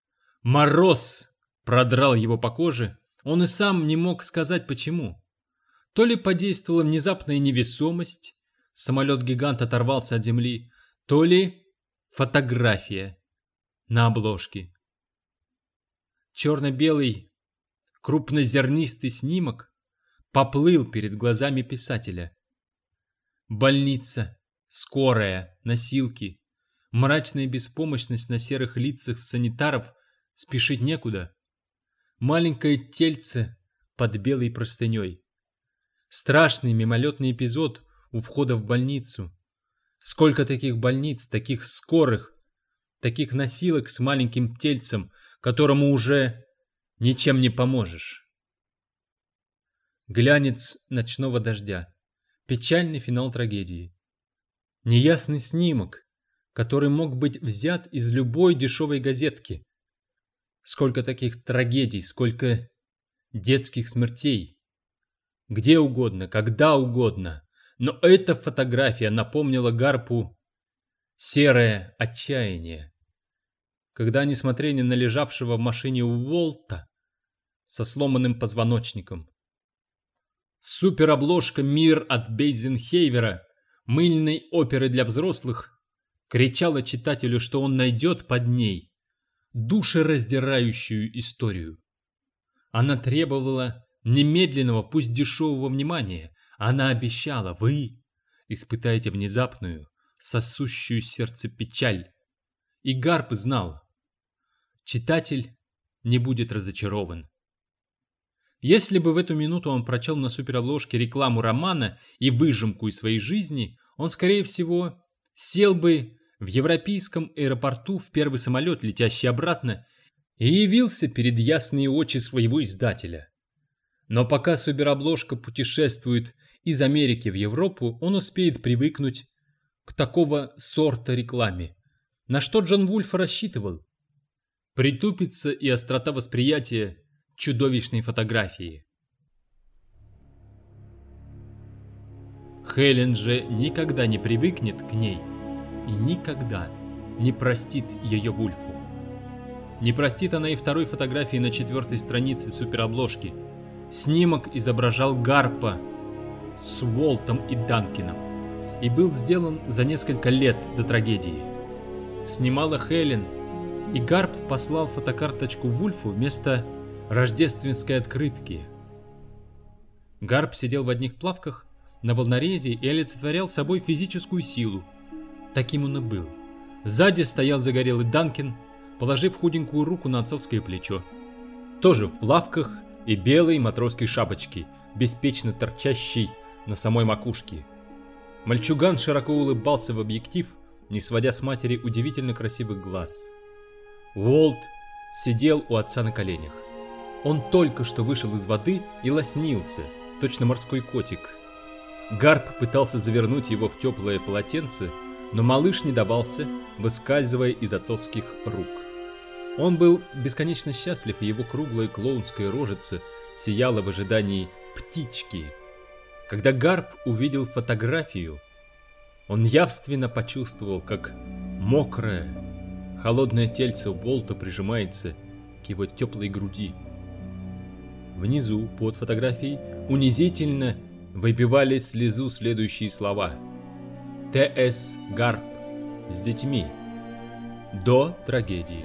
A: Мороз продрал его по коже, он и сам не мог сказать почему. То ли подействовала внезапная невесомость, самолет-гигант оторвался от земли, то ли фотография на обложке. Черно-белый крупнозернистый снимок поплыл перед глазами писателя. Больница, скорая, носилки, мрачная беспомощность на серых лицах санитаров, спешить некуда. Маленькое тельце под белой простыней. Страшный мимолетный эпизод у входа в больницу. Сколько таких больниц, таких скорых, таких носилок с маленьким тельцем, которому уже ничем не поможешь. Глянец ночного дождя. Печальный финал трагедии. Неясный снимок, который мог быть взят из любой дешевой газетки. Сколько таких трагедий, сколько детских смертей. Где угодно, когда угодно. Но эта фотография напомнила Гарпу серое отчаяние. Когда они смотрели на лежавшего в машине Уолта со сломанным позвоночником. Суперобложка «Мир» от Бейзенхейвера, мыльной оперы для взрослых, кричала читателю, что он найдет под ней душераздирающую историю. Она требовала немедленного, пусть дешевого внимания. Она обещала: вы испытаете внезапную, сосущую сердце печаль. И Гарп знал, читатель не будет разочарован. Если бы в эту минуту он прочел на суперобложке рекламу романа и выжимку из своей жизни, он, скорее всего, сел бы в европейском аэропорту в первый самолет, летящий обратно, и явился перед ясные очи своего издателя. Но пока суперобложка путешествует из Америки в Европу, он успеет привыкнуть к такого сорта рекламе. На что Джон Вульф рассчитывал? Притупится и острота восприятия чудовищной фотографии. Хелен же никогда не привыкнет к ней. и никогда не простит ее Вульфу. Не простит она и второй фотографии на 4-й странице суперобложки. Снимок изображал Гарпа с Уолтом и Данкином и был сделан за несколько лет до трагедии. Снимала Хелен, и Гарп послал фотокарточку Вульфу вместо рождественской открытки. Гарп сидел в одних плавках на волнорезе и олицетворял собой физическую силу. Таким он и был. Сзади стоял загорелый Данкин, положив худенькую руку на отцовское плечо. Тоже в плавках и белой матросской шапочке, беспечно торчащей на самой макушке. Мальчуган широко улыбался в объектив, не сводя с матери удивительно красивых глаз. Уолт сидел у отца на коленях. Он только что вышел из воды и лоснился, точно морской котик. Гарп пытался завернуть его в теплое полотенце, но малыш не давался, выскальзывая из отцовских рук. Он был бесконечно счастлив, и его круглая клоунская рожица сияла в ожидании птички. Когда Гарп увидел фотографию, он явственно почувствовал, как мокрое, холодное тельце Уолта прижимается к его теплой груди. Внизу, под фотографией, унизительно выпивали слезу следующие слова: Т.С. Гарп с детьми. До трагедии.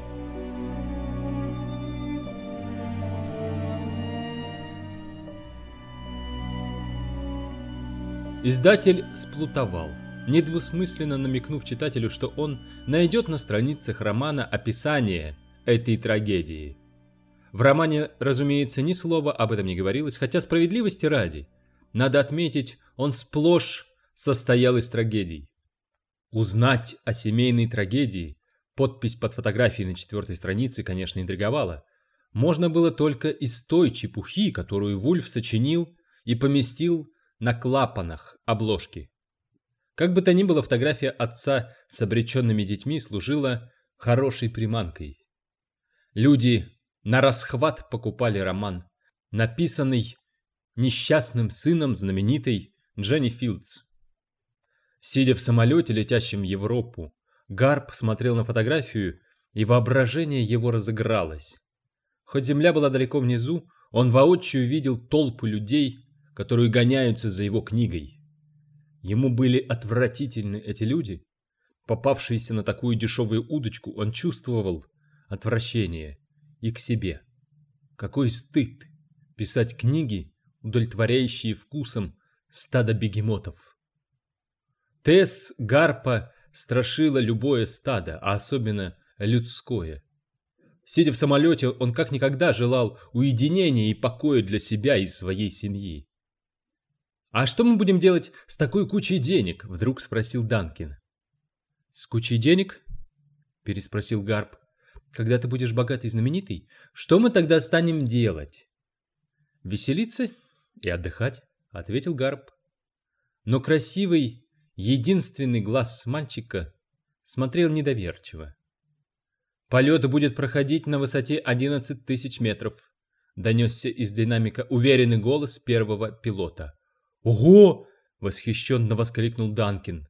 A: Издатель сплутовал, недвусмысленно намекнув читателю, что он найдет на страницах романа описание этой трагедии. В романе, разумеется, ни слова об этом не говорилось, хотя справедливости ради, надо отметить, он сплошь состоял из трагедий. Узнать о семейной трагедии, подпись под фотографией на 4-й странице, конечно, интриговала, можно было только из той чепухи, которую Вульф сочинил и поместил на клапанах обложки. Как бы то ни было, фотография отца с обреченными детьми служила хорошей приманкой. Люди нарасхват покупали роман, написанный несчастным сыном знаменитой Дженни Филдс. Сидя в самолете, летящем в Европу, Гарп смотрел на фотографию, и воображение его разыгралось. Хоть земля была далеко внизу, он воочию видел толпы людей, которые гоняются за его книгой. Ему были отвратительны эти люди. Попавшиеся на такую дешевую удочку, он чувствовал отвращение и к себе. Какой стыд писать книги, удовлетворяющие вкусом стада бегемотов. Тесс Гарпа страшила любое стадо, а особенно людское. Сидя в самолете, он как никогда желал уединения и покоя для себя и своей семьи. «А что мы будем делать с такой кучей денег?» — вдруг спросил Данкин. «С кучей денег?» — переспросил Гарп. «Когда ты будешь богатый и знаменитый, что мы тогда станем делать?» «Веселиться и отдыхать», — ответил Гарп. Но красивый, единственный глаз мальчика смотрел недоверчиво. «Полет будет проходить на высоте 11 тысяч метров», — донесся из динамика уверенный голос первого пилота. «Ого!» — восхищенно воскликнул Данкин.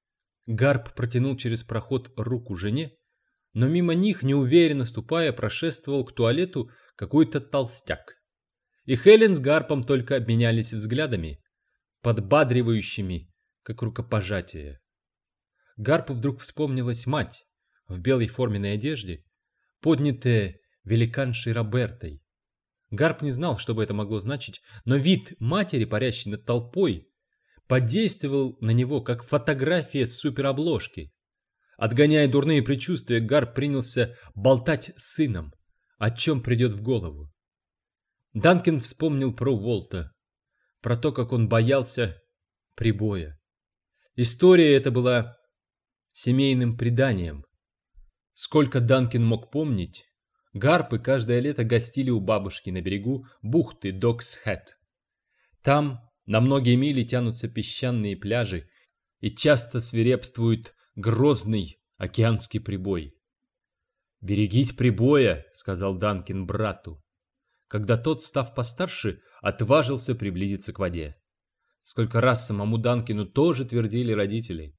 A: Гарп протянул через проход руку жене, но мимо них, неуверенно ступая, прошествовал к туалету какой-то толстяк. И Хелен с Гарпом только обменялись взглядами, подбадривающими, как рукопожатие. Гарпу вдруг вспомнилась мать в белой форменной одежде, поднятая великаншей Робертой. Гарп не знал, что бы это могло значить, но вид матери, парящей над толпой, подействовал на него, как фотография с суперобложки. Отгоняя дурные предчувствия, Гарп принялся болтать с сыном, о чем придет в голову. Данкин вспомнил про Уолта, про то, как он боялся прибоя. История эта была семейным преданием. Сколько Данкин мог помнить, Гарпы каждое лето гостили у бабушки на берегу бухты Докс-Хэт. Там на многие мили тянутся песчаные пляжи, и часто свирепствует грозный океанский прибой. «Берегись прибоя», — сказал Данкин брату, когда тот, став постарше, отважился приблизиться к воде. Сколько раз самому Данкину тоже твердили родители: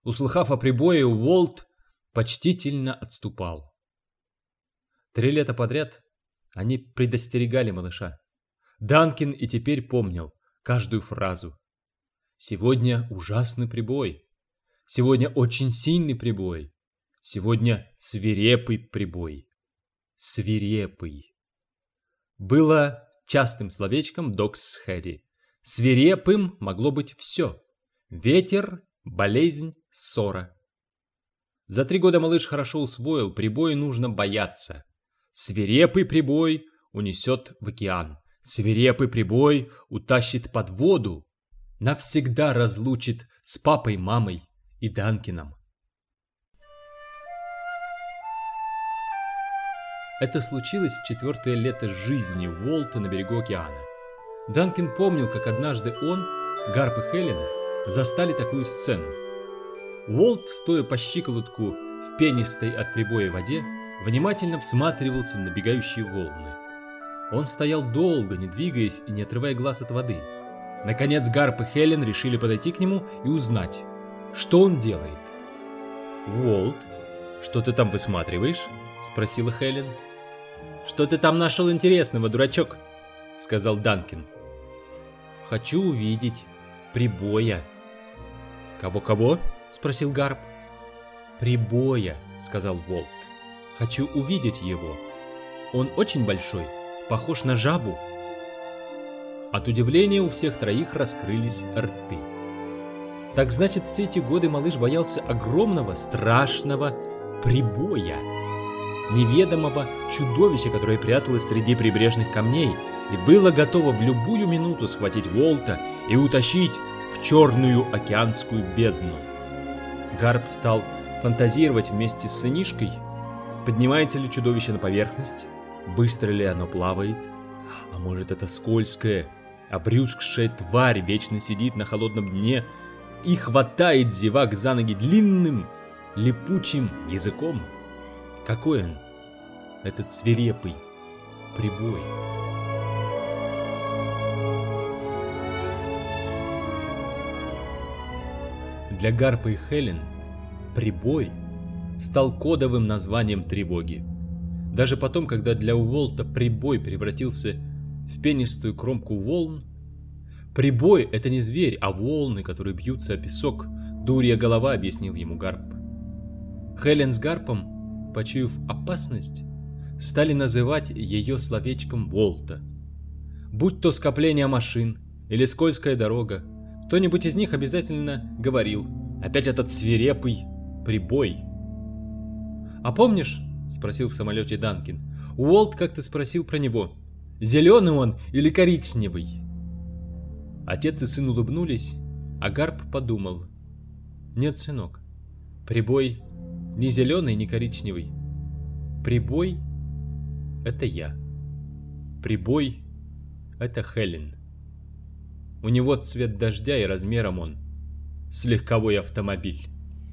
A: Услыхав о прибое, Уолт почтительно отступал. 3 лета подряд они предостерегали малыша. Данкин и теперь помнил каждую фразу. Сегодня ужасный прибой. Сегодня очень сильный прибой. Сегодня свирепый прибой. Свирепый. Было частым словечком в Доксхэде. Свирепым могло быть все. Ветер, болезнь, ссора. За 3 года малыш хорошо усвоил, прибой нужно бояться. Свирепый прибой унесет в океан. Свирепый прибой утащит под воду. Навсегда разлучит с папой, мамой и Данкином. Это случилось в 4-е лето жизни Уолта на берегу океана. Данкин помнил, как однажды он, Гарп и Хелен застали такую сцену. Уолт, стоя по щиколотку в пенистой от прибоя воде, внимательно всматривался в набегающие волны. Он стоял долго, не двигаясь и не отрывая глаз от воды. Наконец Гарп и Хелен решили подойти к нему и узнать, что он делает. «Уолт, что ты там высматриваешь?» — спросила Хелен. «Что ты там нашел интересного, дурачок?» — сказал Данкин. «Хочу увидеть прибоя». «Кого-кого?» — спросил Гарп. «Прибоя», — сказал Уолт. «Хочу увидеть его. Он очень большой, похож на жабу». От удивления у всех троих раскрылись рты. Так значит, все эти годы малыш боялся огромного, страшного прибоя. Неведомого чудовища, которое пряталось среди прибрежных камней и было готово в любую минуту схватить Уолта и утащить в черную океанскую бездну. Гарп стал фантазировать вместе с сынишкой. Поднимается ли чудовище на поверхность? Быстро ли оно плавает? А может, это скользкая, обрюзгшая тварь вечно сидит на холодном дне и хватает зевак за ноги длинным, липучим языком? Какой он, этот свирепый прибой? Для Гарпа и Хелен прибой стал кодовым названием тревоги. Даже потом, когда для Уолта прибой превратился в пенистую кромку волн, прибой — это не зверь, а волны, которые бьются о песок. Дурья голова, объяснил ему Гарп. Хелен с Гарпом, почуяв опасность, стали называть ее словечком Уолта. Будь то скопление машин или скользкая дорога, кто-нибудь из них обязательно говорил: «Опять этот свирепый прибой». «А помнишь, — спросил в самолете Данкин, — Уолт как-то спросил про него, зеленый он или коричневый?» Отец и сын улыбнулись, а Гарп подумал: «Нет, сынок, прибой ни зеленый, ни коричневый. Прибой — это я. Прибой — это Хелен. У него цвет дождя и размером он с легковой автомобиль».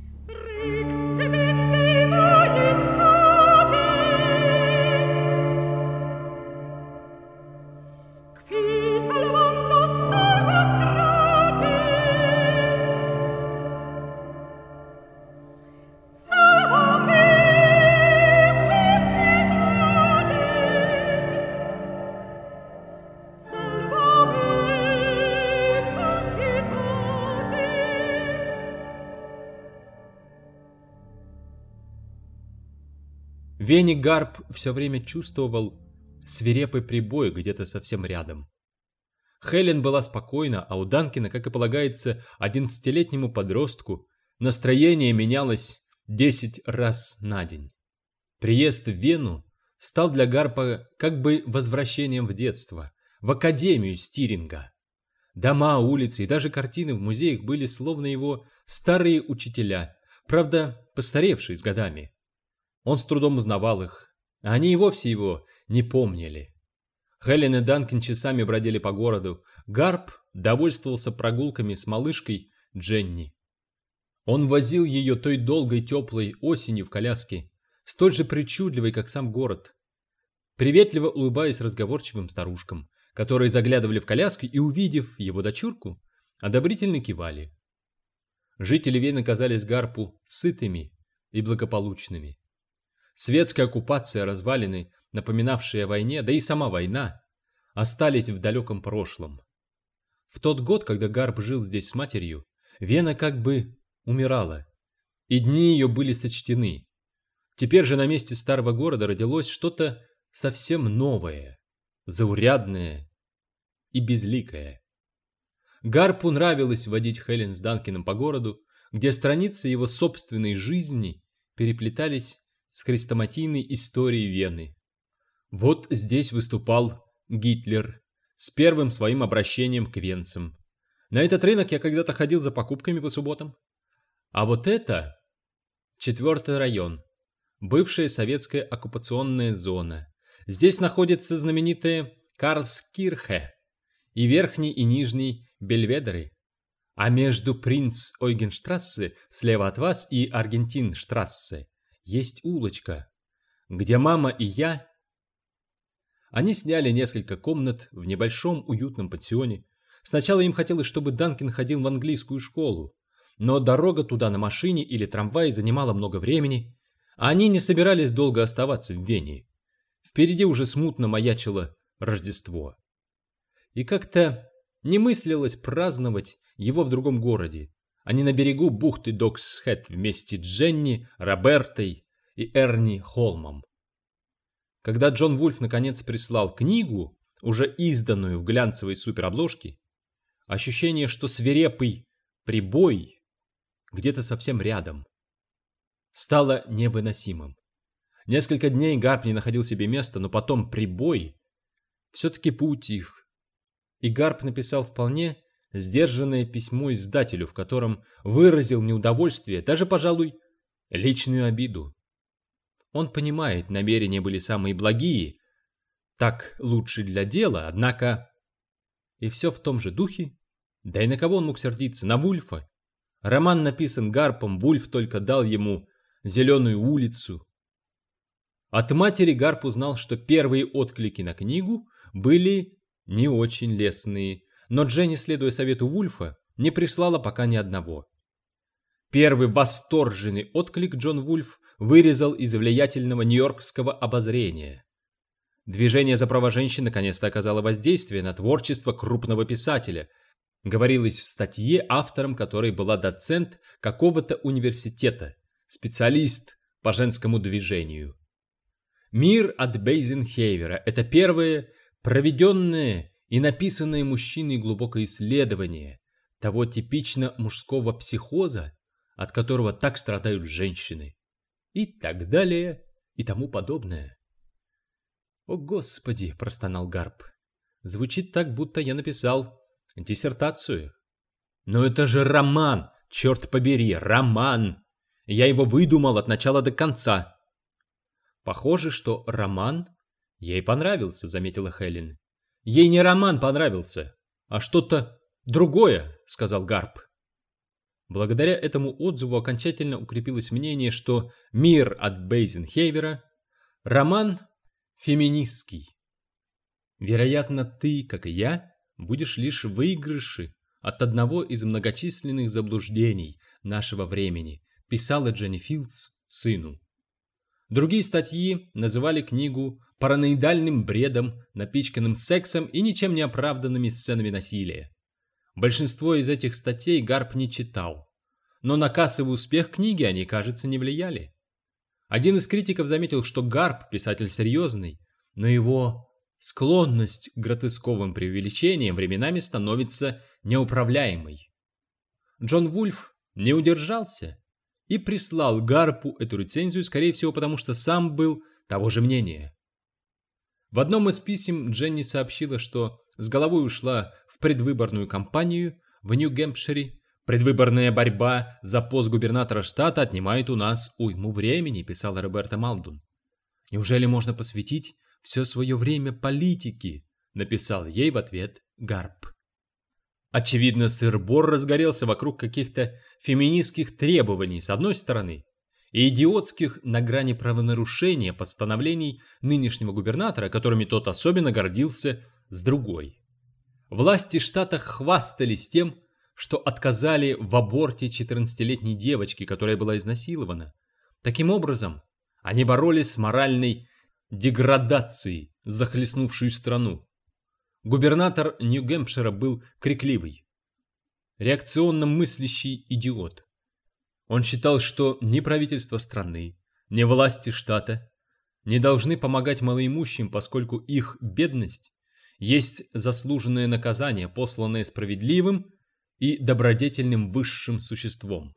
A: Венни Гарп все время чувствовал свирепый прибой где-то совсем рядом. Хелен была спокойна, а у Данкина, как и полагается 11-летнему подростку, настроение менялось 10 раз на день. Приезд в Вену стал для Гарпа как бы возвращением в детство, в академию Стиринга. Дома, улицы и даже картины в музеях были словно его старые учителя, правда, постаревшие с годами. Он с трудом узнавал их, а они и вовсе его не помнили. Хелен и Данкин часами бродили по городу. Гарп довольствовался прогулками с малышкой Дженни. Он возил ее той долгой теплой осенью в коляске, столь же причудливой, как сам город, приветливо улыбаясь разговорчивым старушкам, которые заглядывали в коляску и, увидев его дочурку, одобрительно кивали. Жители Вены казались Гарпу сытыми и благополучными. Светская оккупация, развалины, напоминавшие о войне, да и сама война, остались в далеком прошлом. В тот год, когда Гарп жил здесь с матерью, Вена как бы умирала, и дни ее были сочтены. Теперь же на месте старого города родилось что-то совсем новое, заурядное и безликое. Гарпу нравилось водить Хелен с Данкином по городу, где страницы его собственной жизни переплетались с хрестоматийной историей Вены. Вот здесь выступал Гитлер с первым своим обращением к венцам. На этот рынок я когда-то ходил за покупками по субботам. А вот это 4-й район, бывшая советская оккупационная зона. Здесь находятся знаменитые Карлскирхе и Верхний и Нижний Бельведеры. А между Принц-Ойгенштрассе слева от вас и Аргентинштрассе есть улочка, где мама и я... Они сняли несколько комнат в небольшом уютном пансионе. Сначала им хотелось, чтобы Данкин ходил в английскую школу, но дорога туда на машине или трамвае занимала много времени, а они не собирались долго оставаться в Вене. Впереди уже смутно маячило Рождество. И как-то не мыслилось праздновать его в другом городе, а не на берегу бухты Доксхэт вместе с Дженни, Робертой и Эрни Холмом. Когда Джон Вульф наконец прислал книгу, уже изданную в глянцевой суперобложке, ощущение, что свирепый прибой где-то совсем рядом, стало невыносимым. Несколько дней Гарп не находил себе места, но потом прибой все-таки поутих, и Гарп написал вполне сдержанное письмо издателю, в котором выразил неудовольствие, даже, пожалуй, личную обиду. Он понимает, намерения были самые благие, так лучше для дела, однако... И все в том же духе. Да и на кого он мог сердиться? На Вульфа. Роман написан Гарпом, Вульф только дал ему зеленую улицу. От матери Гарп узнал, что первые отклики на книгу были не очень лестные, но Дженни, следуя совету Вульфа, не прислала пока ни одного. Первый восторженный отклик Джон Вульф вырезал из влиятельного нью-йоркского обозрения. Движение за права женщин наконец-то оказало воздействие на творчество крупного писателя, говорилось в статье, автором которой была доцент какого-то университета, специалист по женскому движению. «Мир от Бейзенхейвера» — это первое проведенное и написанное мужчиной глубокое исследование того типично мужского психоза, от которого так страдают женщины, и так далее, и тому подобное. «О, Господи!» – простонал Гарп. «Звучит так, будто я написал диссертацию». «Но это же роман! Черт побери, роман! Я его выдумал от начала до конца». «Похоже, что роман ей понравился», – заметила Хелен. «Ей не роман понравился, а что-то другое», – сказал Гарп. Благодаря этому отзыву окончательно укрепилось мнение, что «Мир от Бейзенхейвера» – роман феминистский. Вероятно, ты, как и я, будешь лишь в выигрыше от одного из многочисленных заблуждений нашего времени, писала Дженни Филдс сыну. Другие статьи называли книгу параноидальным бредом, напичканным сексом и ничем не оправданными сценами насилия. Большинство из этих статей Гарп не читал, но на кассовый успех книги они, кажется, не влияли. Один из критиков заметил, что Гарп писатель серьезный, но его склонность к гротесковым преувеличениям временами становится неуправляемой. Джон Вульф не удержался и прислал Гарпу эту рецензию, скорее всего, потому что сам был того же мнения. В одном из писем Дженни сообщила, что с головой ушла в предвыборную кампанию в Нью-Гэмпшире. «Предвыборная борьба за пост губернатора штата отнимает у нас уйму времени», писала Роберта Малдун. «Неужели можно посвятить все свое время политике?» написал ей в ответ Гарп. Очевидно, сыр-бор разгорелся вокруг каких-то феминистских требований с одной стороны и идиотских на грани правонарушения постановлений нынешнего губернатора, которыми тот особенно гордился, с другой. Власти штата хвастались тем, что отказали в аборте 14-летней девочке, которая была изнасилована. Таким образом, они боролись с моральной деградацией, захлестнувшей страну. Губернатор Нью-Гэмпшира был крикливый, реакционно мыслящий идиот. Он считал, что ни правительство страны, ни власти штата не должны помогать малоимущим, поскольку их бедность есть заслуженное наказание, посланное справедливым и добродетельным высшим существом.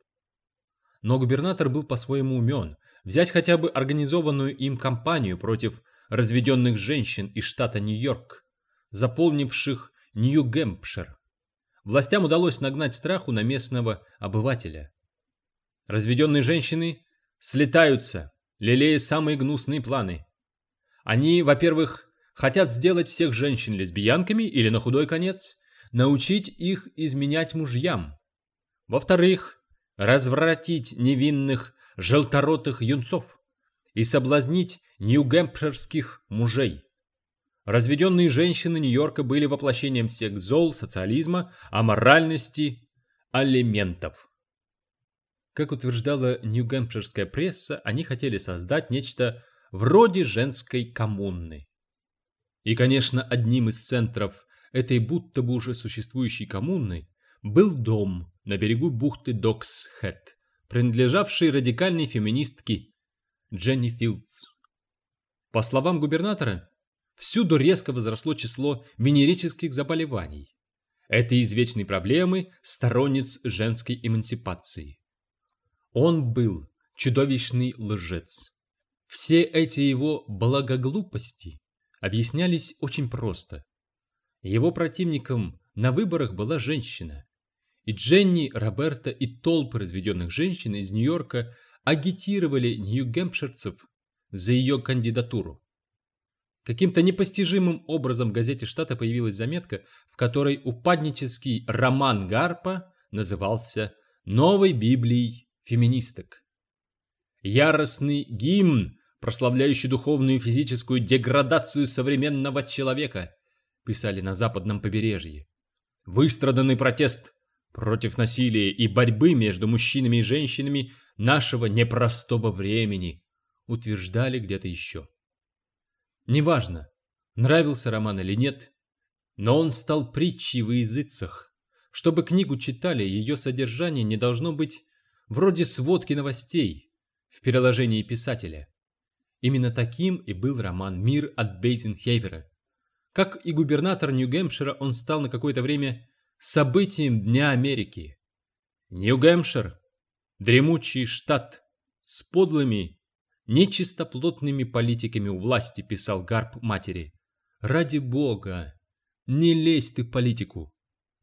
A: Но губернатор был по-своему умен. Взять хотя бы организованную им кампанию против разведенных женщин из штата Нью-Йорк, заполнивших Нью-Гэмпшир. Властям удалось нагнать страху на местного обывателя. Разведенные женщины слетаются, лелея самые гнусные планы. Они, во-первых, хотят сделать всех женщин лесбиянками или, на худой конец, научить их изменять мужьям. Во-вторых, развратить невинных желторотых юнцов и соблазнить нью-гэмпширских мужей. Разведенные женщины Нью-Йорка были воплощением всех зол социализма, аморальности, алиментов. Как утверждала нью-гэмпширская пресса, они хотели создать нечто вроде женской коммуны. И, конечно, одним из центров этой будто бы уже существующей коммуны был дом на берегу бухты Докс-Хэт, принадлежавший радикальной феминистке Дженни Филдс. По словам губернатора, всюду резко возросло число венерических заболеваний. Это извечные проблемы сторонниц женской эмансипации. Он был чудовищный лжец. Все эти его благоглупости объяснялись очень просто. Его противником на выборах была женщина. И Дженни, Роберта и толпы разведенных женщин из Нью-Йорка агитировали нью-гэмпширцев за ее кандидатуру. Каким-то непостижимым образом в газете штата появилась заметка, в которой упаднический роман Гарпа назывался «Новой Библией феминисток». Яростный гимн, прославляющий духовную и физическую деградацию современного человека, писали на западном побережье. Выстраданный протест против насилия и борьбы между мужчинами и женщинами нашего непростого времени, утверждали где-то еще. Неважно, нравился роман или нет, но он стал притчей во языцах. Чтобы книгу читали, ее содержание не должно быть вроде сводки новостей в переложении писателя. Именно таким и был роман «Мир от Бейзенхейвера». Как и губернатор Нью-Гэмпшира, он стал на какое-то время событием Дня Америки. Нью-Гэмпшир – дремучий штат с подлыми, нечистоплотными политиками у власти, писал Гарп матери. Ради бога, не лезь ты в политику.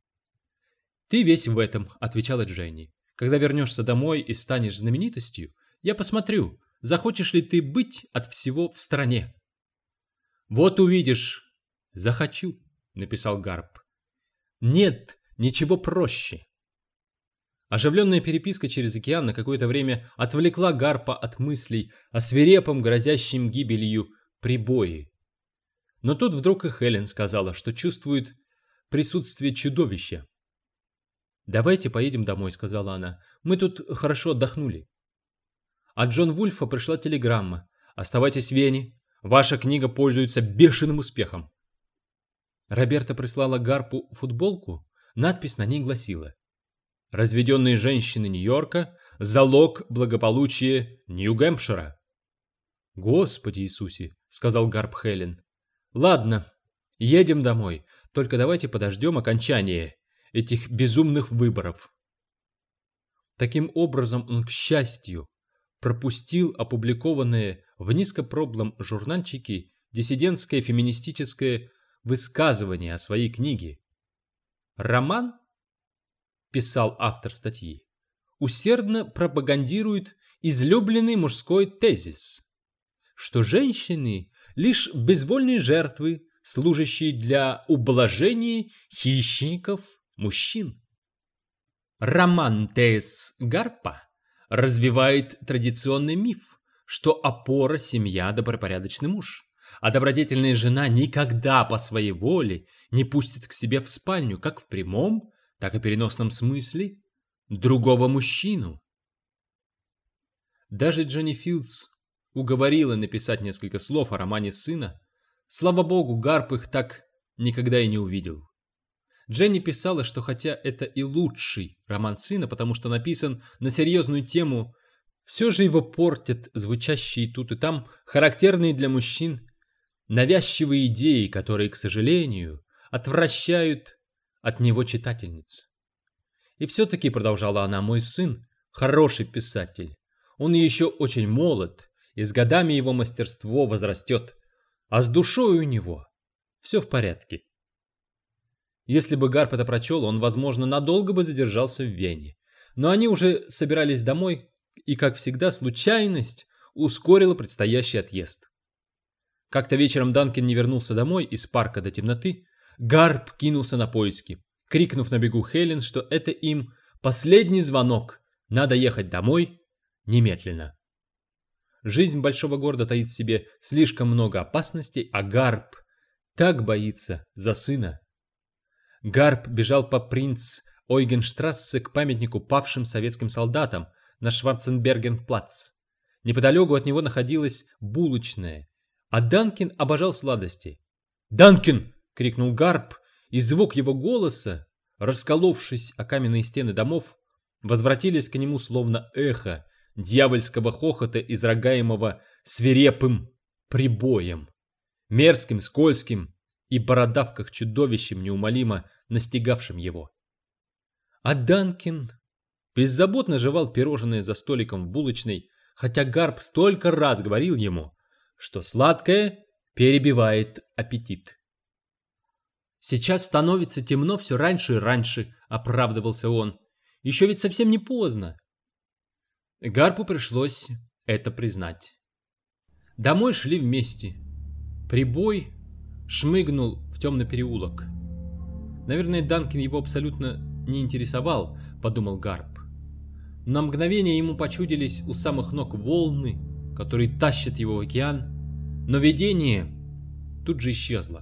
A: Ты весь в этом, отвечала Дженни. Когда вернешься домой и станешь знаменитостью, я посмотрю, захочешь ли ты быть от всего в стороне. Вот увидишь. Захочу, написал Гарп. Нет, ничего проще. Оживленная переписка через океан на какое-то время отвлекла Гарпа от мыслей о свирепом, грозящем гибелью прибое. Но тут вдруг и Хелен сказала, что чувствует присутствие чудовища. «Давайте поедем домой», — сказала она. «Мы тут хорошо отдохнули». От Джон Вульфа пришла телеграмма. «Оставайтесь в Вене. Ваша книга пользуется бешеным успехом». Роберта прислала Гарпу футболку. Надпись на ней гласила: «Разведенные женщины Нью-Йорка – залог благополучия Нью-Гэмпшира». «Господи Иисусе», – сказал Гарп Хелен. «Ладно, едем домой, только давайте подождем окончания этих безумных выборов». Таким образом, он, к счастью, пропустил опубликованное в низкопробном журнальчике диссидентское феминистическое высказывание о своей книге. Роман, писал автор статьи, усердно пропагандирует излюбленный мужской тезис, что женщины лишь безвольные жертвы, служащие для ублажения хищников мужчин. Роман Т.С. Гарпа развивает традиционный миф, что опора семья – добропорядочный муж, а добродетельная жена никогда по своей воле не пустит к себе в спальню как в прямом, так и в переносном смысле другого мужчину. Даже Дженни Филдс уговорила написать несколько слов о романе сына. Слава богу, Гарп их так никогда и не увидел. Дженни писала, что хотя это и лучший роман сына, потому что написан на серьезную тему, все же его портят звучащие тут и там характерные для мужчин навязчивые идеи, которые, к сожалению, отвращают от него читательниц. И все-таки, продолжала она, мой сын хороший писатель. Он еще очень молод, и с годами его мастерство возрастет, а с душой у него все в порядке. Если бы Гарп это прочел, он, возможно, надолго бы задержался в Вене. Но они уже собирались домой, и, как всегда, случайность ускорила предстоящий отъезд. Как-то вечером Данкин не вернулся домой из парка до темноты. Гарп кинулся на поиски, крикнув на бегу Хелен, что это им последний звонок, надо ехать домой немедленно. Жизнь большого города таит в себе слишком много опасностей, а Гарп так боится за сына. Гарп бежал по Принц-Ойгенштрассе к памятнику павшим советским солдатам на Шварценберген-плац. Неподалеку от него находилась булочная, а Данкин обожал сладости. «Данкин!» — крикнул Гарп, и звук его голоса, расколовшись о каменные стены домов, возвратились к нему словно эхо дьявольского хохота, изрыгаемого свирепым прибоем, мерзким, скользким и бородавках чудовищем, неумолимо настигавшим его. А Данкин беззаботно жевал пирожное за столиком в булочной, хотя Гарп столько раз говорил ему, что сладкое перебивает аппетит. «Сейчас становится темно все раньше и раньше», — оправдывался он. «Еще ведь совсем не поздно». Гарпу пришлось это признать. Домой шли вместе. Прибой шмыгнул в темный переулок. «Наверное, Данкин его абсолютно не интересовал», — подумал Гарп. На мгновение ему почудились у самых ног волны, которые тащат его в океан, но видение тут же исчезло.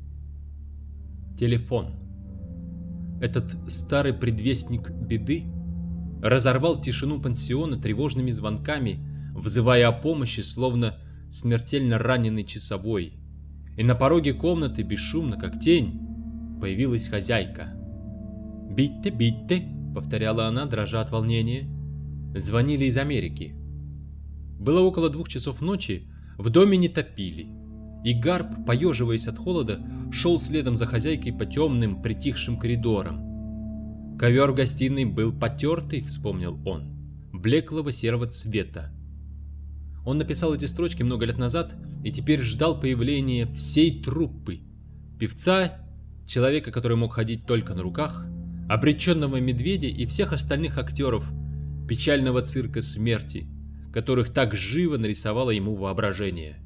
A: Телефон. Этот старый предвестник беды разорвал тишину пансиона тревожными звонками, взывая о помощи, словно смертельно раненый часовой. И на пороге комнаты, бесшумно, как тень, появилась хозяйка. «Битте, битте», — повторяла она, дрожа от волнения. Звонили из Америки. Было около 2 часов ночи, в доме не топили. И Гарп, поеживаясь от холода, шел следом за хозяйкой по темным, притихшим коридорам. Ковер в гостиной был потертый, вспомнил он, блеклого серого цвета. Он написал эти строчки много лет назад и теперь ждал появления всей труппы. Певца, человека, который мог ходить только на руках, обреченного медведя и всех остальных актеров печального цирка смерти, которых так живо нарисовало ему воображение.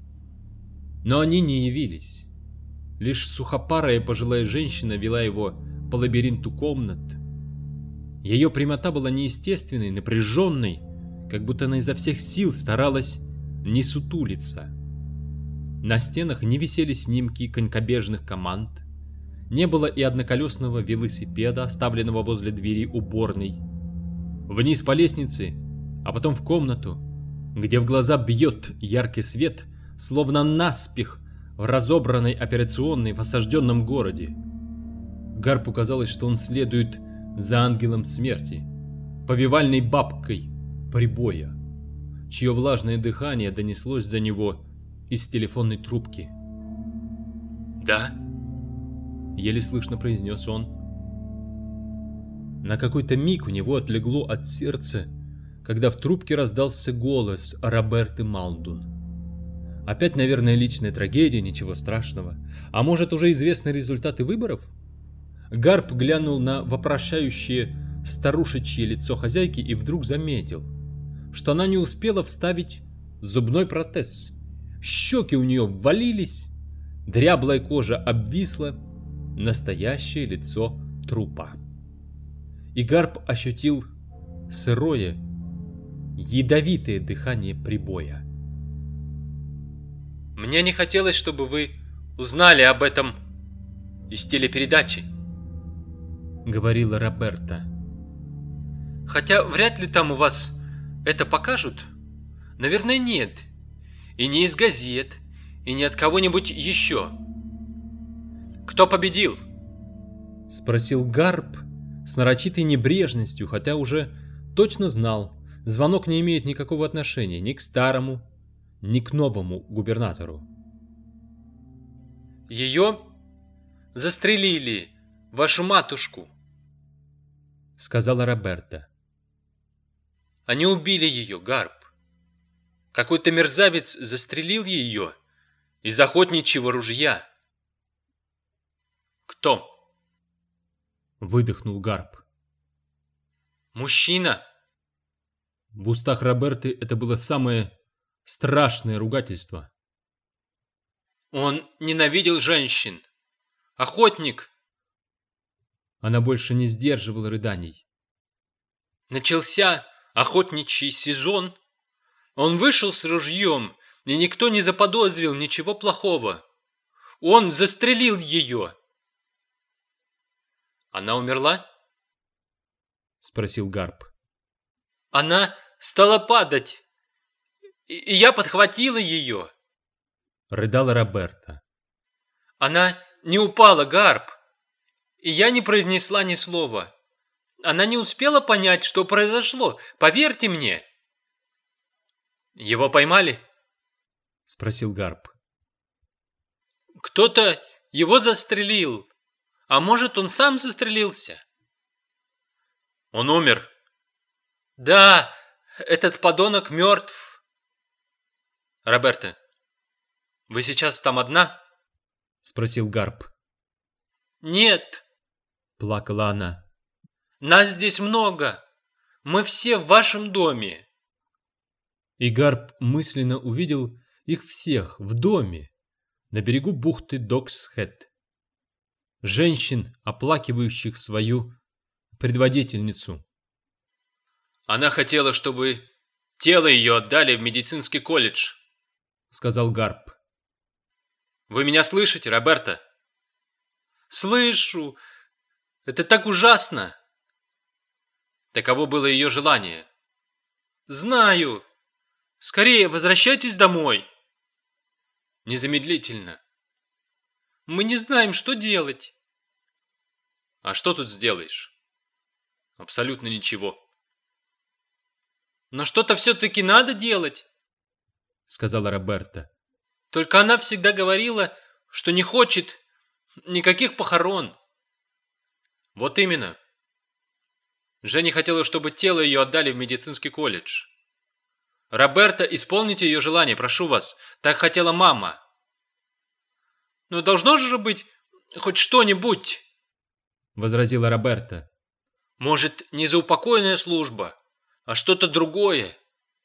A: Но они не явились. Лишь сухопарая пожилая женщина вела его по лабиринту комнат. Ее прямота была неестественной, напряженной, как будто она изо всех сил старалась не сутулиться. На стенах не висели снимки конькобежных команд, не было и одноколесного велосипеда, оставленного возле двери уборной. Вниз по лестнице, а потом в комнату, где в глаза бьет яркий свет, словно наспех в разобранной операционной в осажденном городе. Гарпу казалось, что он следует за ангелом смерти, повивальной бабкой прибоя, чье влажное дыхание донеслось до него из телефонной трубки. «Да?» — еле слышно произнес он. На какой-то миг у него отлегло от сердца, когда в трубке раздался голос Роберты Малдун. Опять, наверное, личная трагедия, ничего страшного. А может, уже известны результаты выборов? Гарп глянул на вопрошающее старушечье лицо хозяйки и вдруг заметил, что она не успела вставить зубной протез. Щеки у нее ввалились, дряблая кожа обвисла, настоящее лицо трупа. И Гарп ощутил сырое, ядовитое дыхание прибоя. «Мне не хотелось, чтобы вы узнали об этом из телепередачи». говорила Роберта.
B: Хотя вряд ли там у вас это покажут. Наверное, нет. И не из газет, и не от кого-нибудь еще. Кто победил?
A: Спросил Гарп с нарочитой небрежностью, хотя уже точно знал, звонок не имеет никакого отношения ни к старому, ни к новому губернатору.
B: Ее застрелили, вашу матушку,
A: сказала Роберта.
B: Они убили ее, Гарп. Какой-то мерзавец застрелил ее из охотничьего ружья. Кто?
A: Выдохнул Гарп.
B: Мужчина.
A: В устах Роберты это было самое страшное ругательство.
B: Он ненавидел женщин. Охотник.
A: Она больше не сдерживала рыданий.
B: Начался охотничий сезон. Он вышел с ружьем, и никто не заподозрил ничего плохого. Он застрелил ее. Она умерла?
A: Спросил Гарп.
B: Она стала падать, и я подхватила ее.
A: Рыдала Роберта.
B: Она не упала, Гарп, и я не произнесла ни слова. Она не успела понять, что произошло, поверьте мне. Его поймали?
A: Спросил Гарп.
B: Кто-то его застрелил, а может, он сам застрелился? Он умер. Да, этот подонок мертв. Роберта, вы сейчас там одна?
A: Спросил Гарп.
B: Нет.
A: Плакала она.
B: Нас здесь много. Мы все в вашем доме.
A: И Гарп мысленно увидел их всех в доме на берегу бухты Докс-Хэт. Женщин, оплакивающих свою предводительницу.
B: Она хотела, чтобы тело ее отдали в медицинский колледж,
A: сказал Гарп.
B: Вы меня слышите, Роберта? Слышу. Это так ужасно. Таково было ее желание. Знаю. Скорее возвращайтесь домой. Незамедлительно. Мы не знаем, что делать. А что тут сделаешь? Абсолютно ничего. Но что-то все-таки надо делать,
A: сказала Роберта.
B: Только она всегда говорила, что не хочет никаких похорон. Вот именно. Женя хотела, чтобы тело ее отдали в медицинский колледж. Роберта, исполните ее желание, прошу вас. Так хотела мама. Но должно же быть хоть что-нибудь,
A: возразила Роберта.
B: Может, не заупокойная служба, а что-то другое.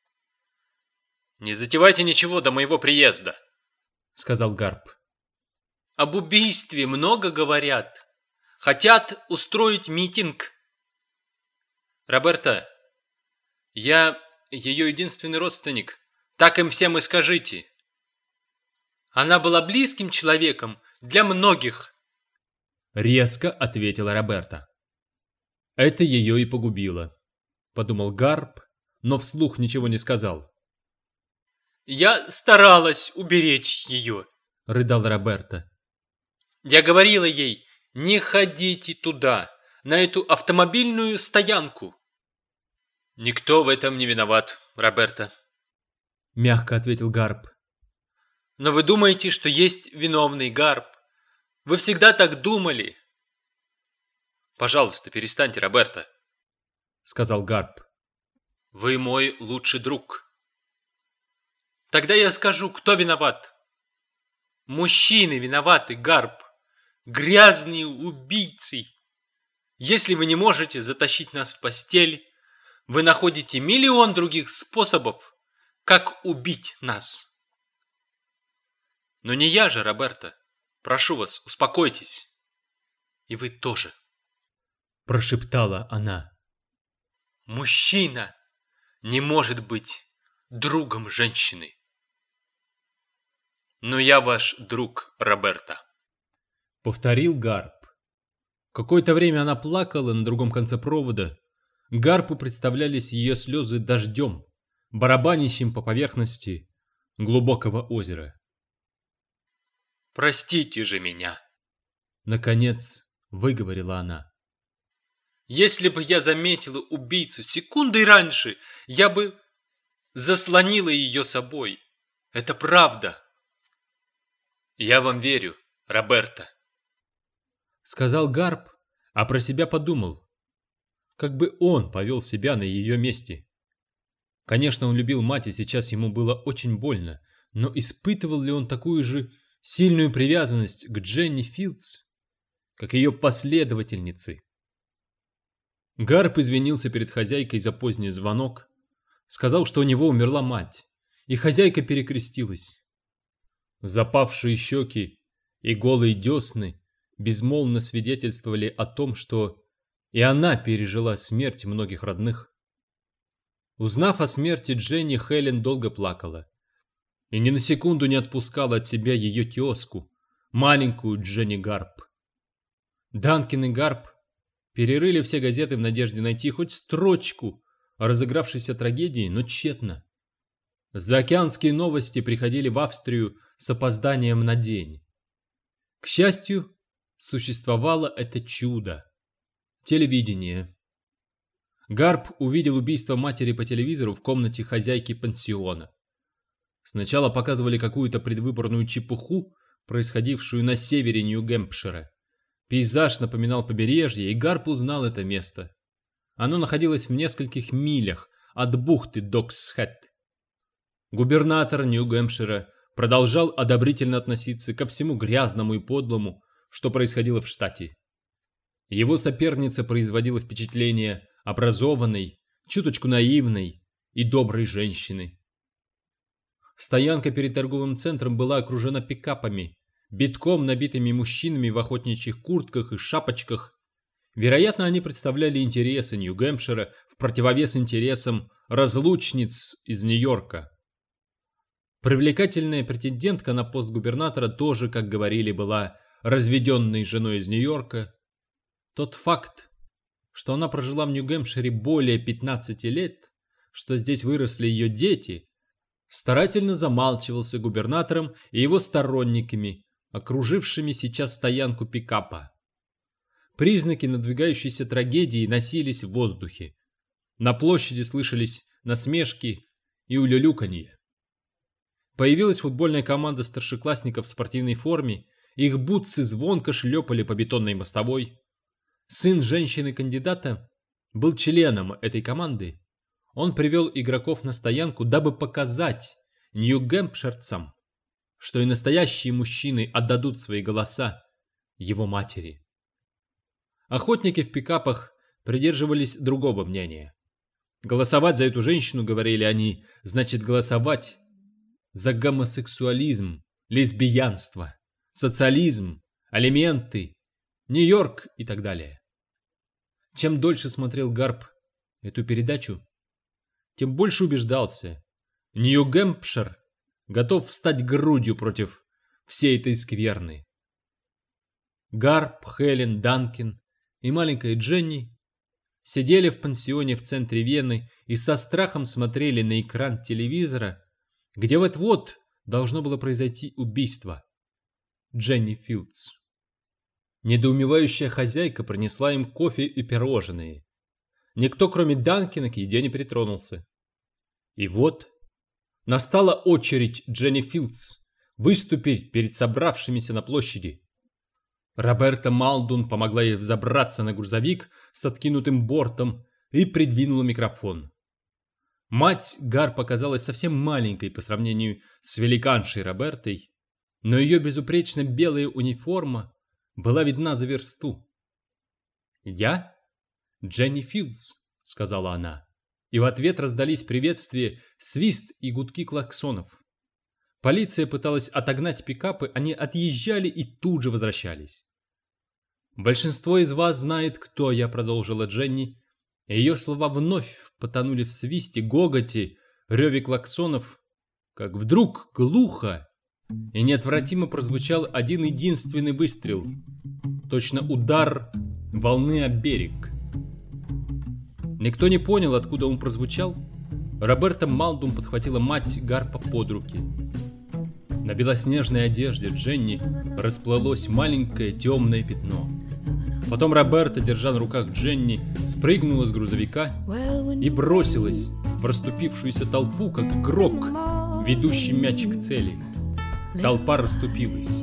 B: Не затевайте ничего до моего приезда,
A: сказал Гарп.
B: Об убийстве много говорят. Хотят устроить митинг. Роберта, я ее единственный родственник. Так им всем и скажите. Она была близким человеком для многих.
A: Резко ответила Роберта. Это ее и погубило, подумал Гарп, но вслух ничего не сказал.
B: Я старалась уберечь ее,
A: рыдала Роберта.
B: Я говорила ей, не ходите туда, на эту автомобильную стоянку. Никто в этом не виноват, Роберта,
A: мягко ответил Гарп.
B: Но вы думаете, что есть виновный, Гарп? Вы всегда так думали. Пожалуйста, перестаньте, Роберта,
A: сказал Гарп.
B: Вы мой лучший друг. Тогда я скажу, кто виноват. Мужчины виноваты, Гарп. Грязные убийцы. Если вы не можете затащить нас в постель, вы находите миллион других способов, как убить нас. Но не я же, Роберта. Прошу вас, успокойтесь. И вы тоже.
A: Прошептала она.
B: Мужчина не может быть другом женщины. Но я ваш друг, Роберта.
A: Повторил Гарп. Какое-то время она плакала на другом конце провода. Гарпу представлялись ее слезы дождем, барабанящим по поверхности глубокого озера.
B: «Простите же меня!»
A: Наконец выговорила она.
B: «Если бы я заметила убийцу секундой раньше, я бы заслонила ее собой. Это правда!» «Я вам верю, Роберто»,
A: — сказал Гарп, а про себя подумал, как бы он повел себя на ее месте. Конечно, он любил мать, и сейчас ему было очень больно, но испытывал ли он такую же сильную привязанность к Дженни Филдс, как ее последовательницы? Гарп извинился перед хозяйкой за поздний звонок, сказал, что у него умерла мать, и хозяйка перекрестилась. Запавшие щеки и голые десны безмолвно свидетельствовали о том, что и она пережила смерть многих родных. Узнав о смерти Дженни, Хелен долго плакала и ни на секунду не отпускала от себя ее тезку, маленькую Дженни Гарп. Данкин и Гарп перерыли все газеты в надежде найти хоть строчку о разыгравшейся трагедии, но тщетно. Заокеанские новости приходили в Австрию с опозданием на день. К счастью, существовало это чудо – телевидение. Гарп увидел убийство матери по телевизору в комнате хозяйки пансиона. Сначала показывали какую-то предвыборную чепуху, происходившую на севере Нью-Гэмпшира. Пейзаж напоминал побережье, и Гарп узнал это место. Оно находилось в нескольких милях от бухты Доксхэт. Губернатор Нью-Гэмпшира продолжал одобрительно относиться ко всему грязному и подлому, что происходило в штате. Его соперница производила впечатление образованной, чуточку наивной и доброй женщины. Стоянка перед торговым центром была окружена пикапами, битком набитыми мужчинами в охотничьих куртках и шапочках. Вероятно, они представляли интересы Нью-Гэмпшира в противовес интересам разлучниц из Нью-Йорка. Привлекательная претендентка на пост губернатора тоже, как говорили, была разведенной женой из Нью-Йорка. Тот факт, что она прожила в Нью-Гэмпшире более 15 лет, что здесь выросли ее дети, старательно замалчивался губернатором и его сторонниками, окружившими сейчас стоянку пикапа. Признаки надвигающейся трагедии носились в воздухе. На площади слышались насмешки и улюлюканье. Появилась футбольная команда старшеклассников в спортивной форме, их бутсы звонко шлепали по бетонной мостовой. Сын женщины-кандидата был членом этой команды. Он привел игроков на стоянку, дабы показать нью-гэмпширцам, что и настоящие мужчины отдадут свои голоса его матери. Охотники в пикапах придерживались другого мнения. Голосовать за эту женщину, говорили они, значит голосовать за гомосексуализм, лесбиянство, социализм, алименты, Нью-Йорк и так далее. Чем дольше смотрел Гарп эту передачу, тем больше убеждался, Нью-Гэмпшир готов встать грудью против всей этой скверны. Гарп, Хелен, Данкин и маленькая Дженни сидели в пансионе в центре Вены и со страхом смотрели на экран телевизора, где вот-вот должно было произойти убийство Дженни Филдс. Недоумевающая хозяйка принесла им кофе и пирожные. Никто, кроме Данкина, к еде не притронулся. И вот настала очередь Дженни Филдс выступить перед собравшимися на площади. Роберта Малдун помогла ей взобраться на грузовик с откинутым бортом и придвинула микрофон. Мать Гарп оказалась совсем маленькой по сравнению с великаншей Робертой, но ее безупречно белая униформа была видна за версту. «Я Дженни Филдс», — сказала она, и в ответ раздались приветствия, свист и гудки клаксонов. Полиция пыталась отогнать пикапы, они отъезжали и тут же возвращались. «Большинство из вас знает, кто я», — продолжила Дженни. Ее слова вновь потонули в свисте, гоготе, реве клаксонов, как вдруг глухо и неотвратимо прозвучал один единственный выстрел. Точно удар волны о берег. Никто не понял, откуда он прозвучал. Роберта Малдум подхватила мать Гарпа под руки. На белоснежной одежде Дженни расплылось маленькое темное пятно. Потом Роберта, держа на руках Дженни, спрыгнула с грузовика и бросилась в расступившуюся толпу, как игрок, ведущий мяч к цели. Толпа расступилась.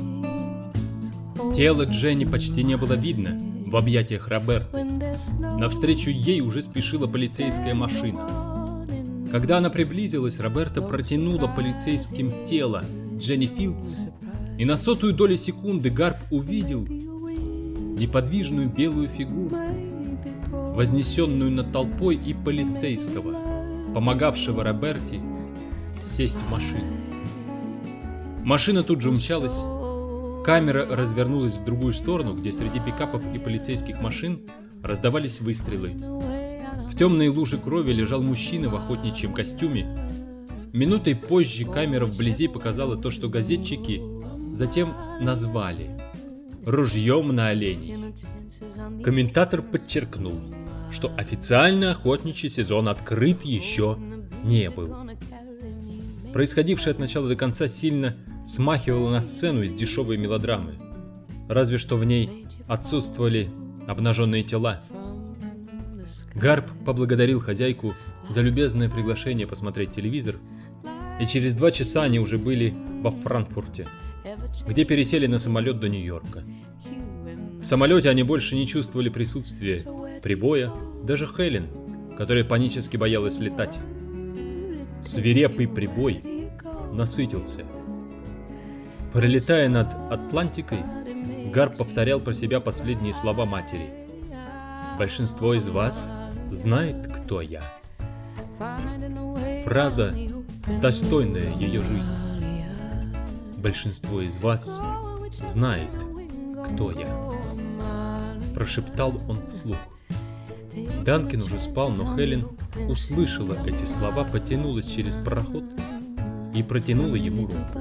A: Тело Дженни почти не было видно в объятиях Роберты. Навстречу ей уже спешила полицейская машина. Когда она приблизилась, Роберта протянула полицейским тело Дженни Филдс, и на 100-ю долю секунды Гарп увидел неподвижную белую фигуру, вознесенную над толпой, и полицейского, помогавшего Роберте сесть в машину. Машина тут же умчалась. Камера развернулась в другую сторону, где среди пикапов и полицейских машин раздавались выстрелы. В темной луже крови лежал мужчина в охотничьем костюме. Минутой позже камера вблизи показала то, что газетчики затем назвали «ружьем на оленей». Комментатор подчеркнул, что официально охотничий сезон открыт еще не был. Происходившее от начала до конца сильно смахивало на сцену из дешевой мелодрамы, разве что в ней отсутствовали обнаженные тела. Гарп поблагодарил хозяйку за любезное приглашение посмотреть телевизор, и через 2 часа они уже были во Франкфурте, где пересели на самолет до Нью-Йорка. В самолете они больше не чувствовали присутствия прибоя, даже Хелен, которая панически боялась летать. Свирепый прибой насытился. Пролетая над Атлантикой, Гарп повторял про себя последние слова матери. «Большинство из вас знает, кто я». Фраза, достойная ее жизни. «Большинство из вас знает, кто я», прошептал он вслух. Данкин уже спал, но Хелен услышала эти слова, потянулась через проход и протянула ему руку.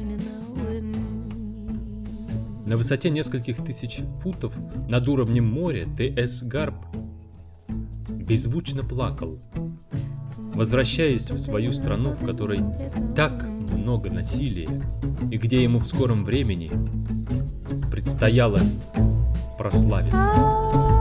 A: На высоте нескольких тысяч футов над уровнем моря Т.С. Гарп беззвучно плакал, возвращаясь в свою страну, в которой так много насилия и где ему в скором времени предстояло прославиться.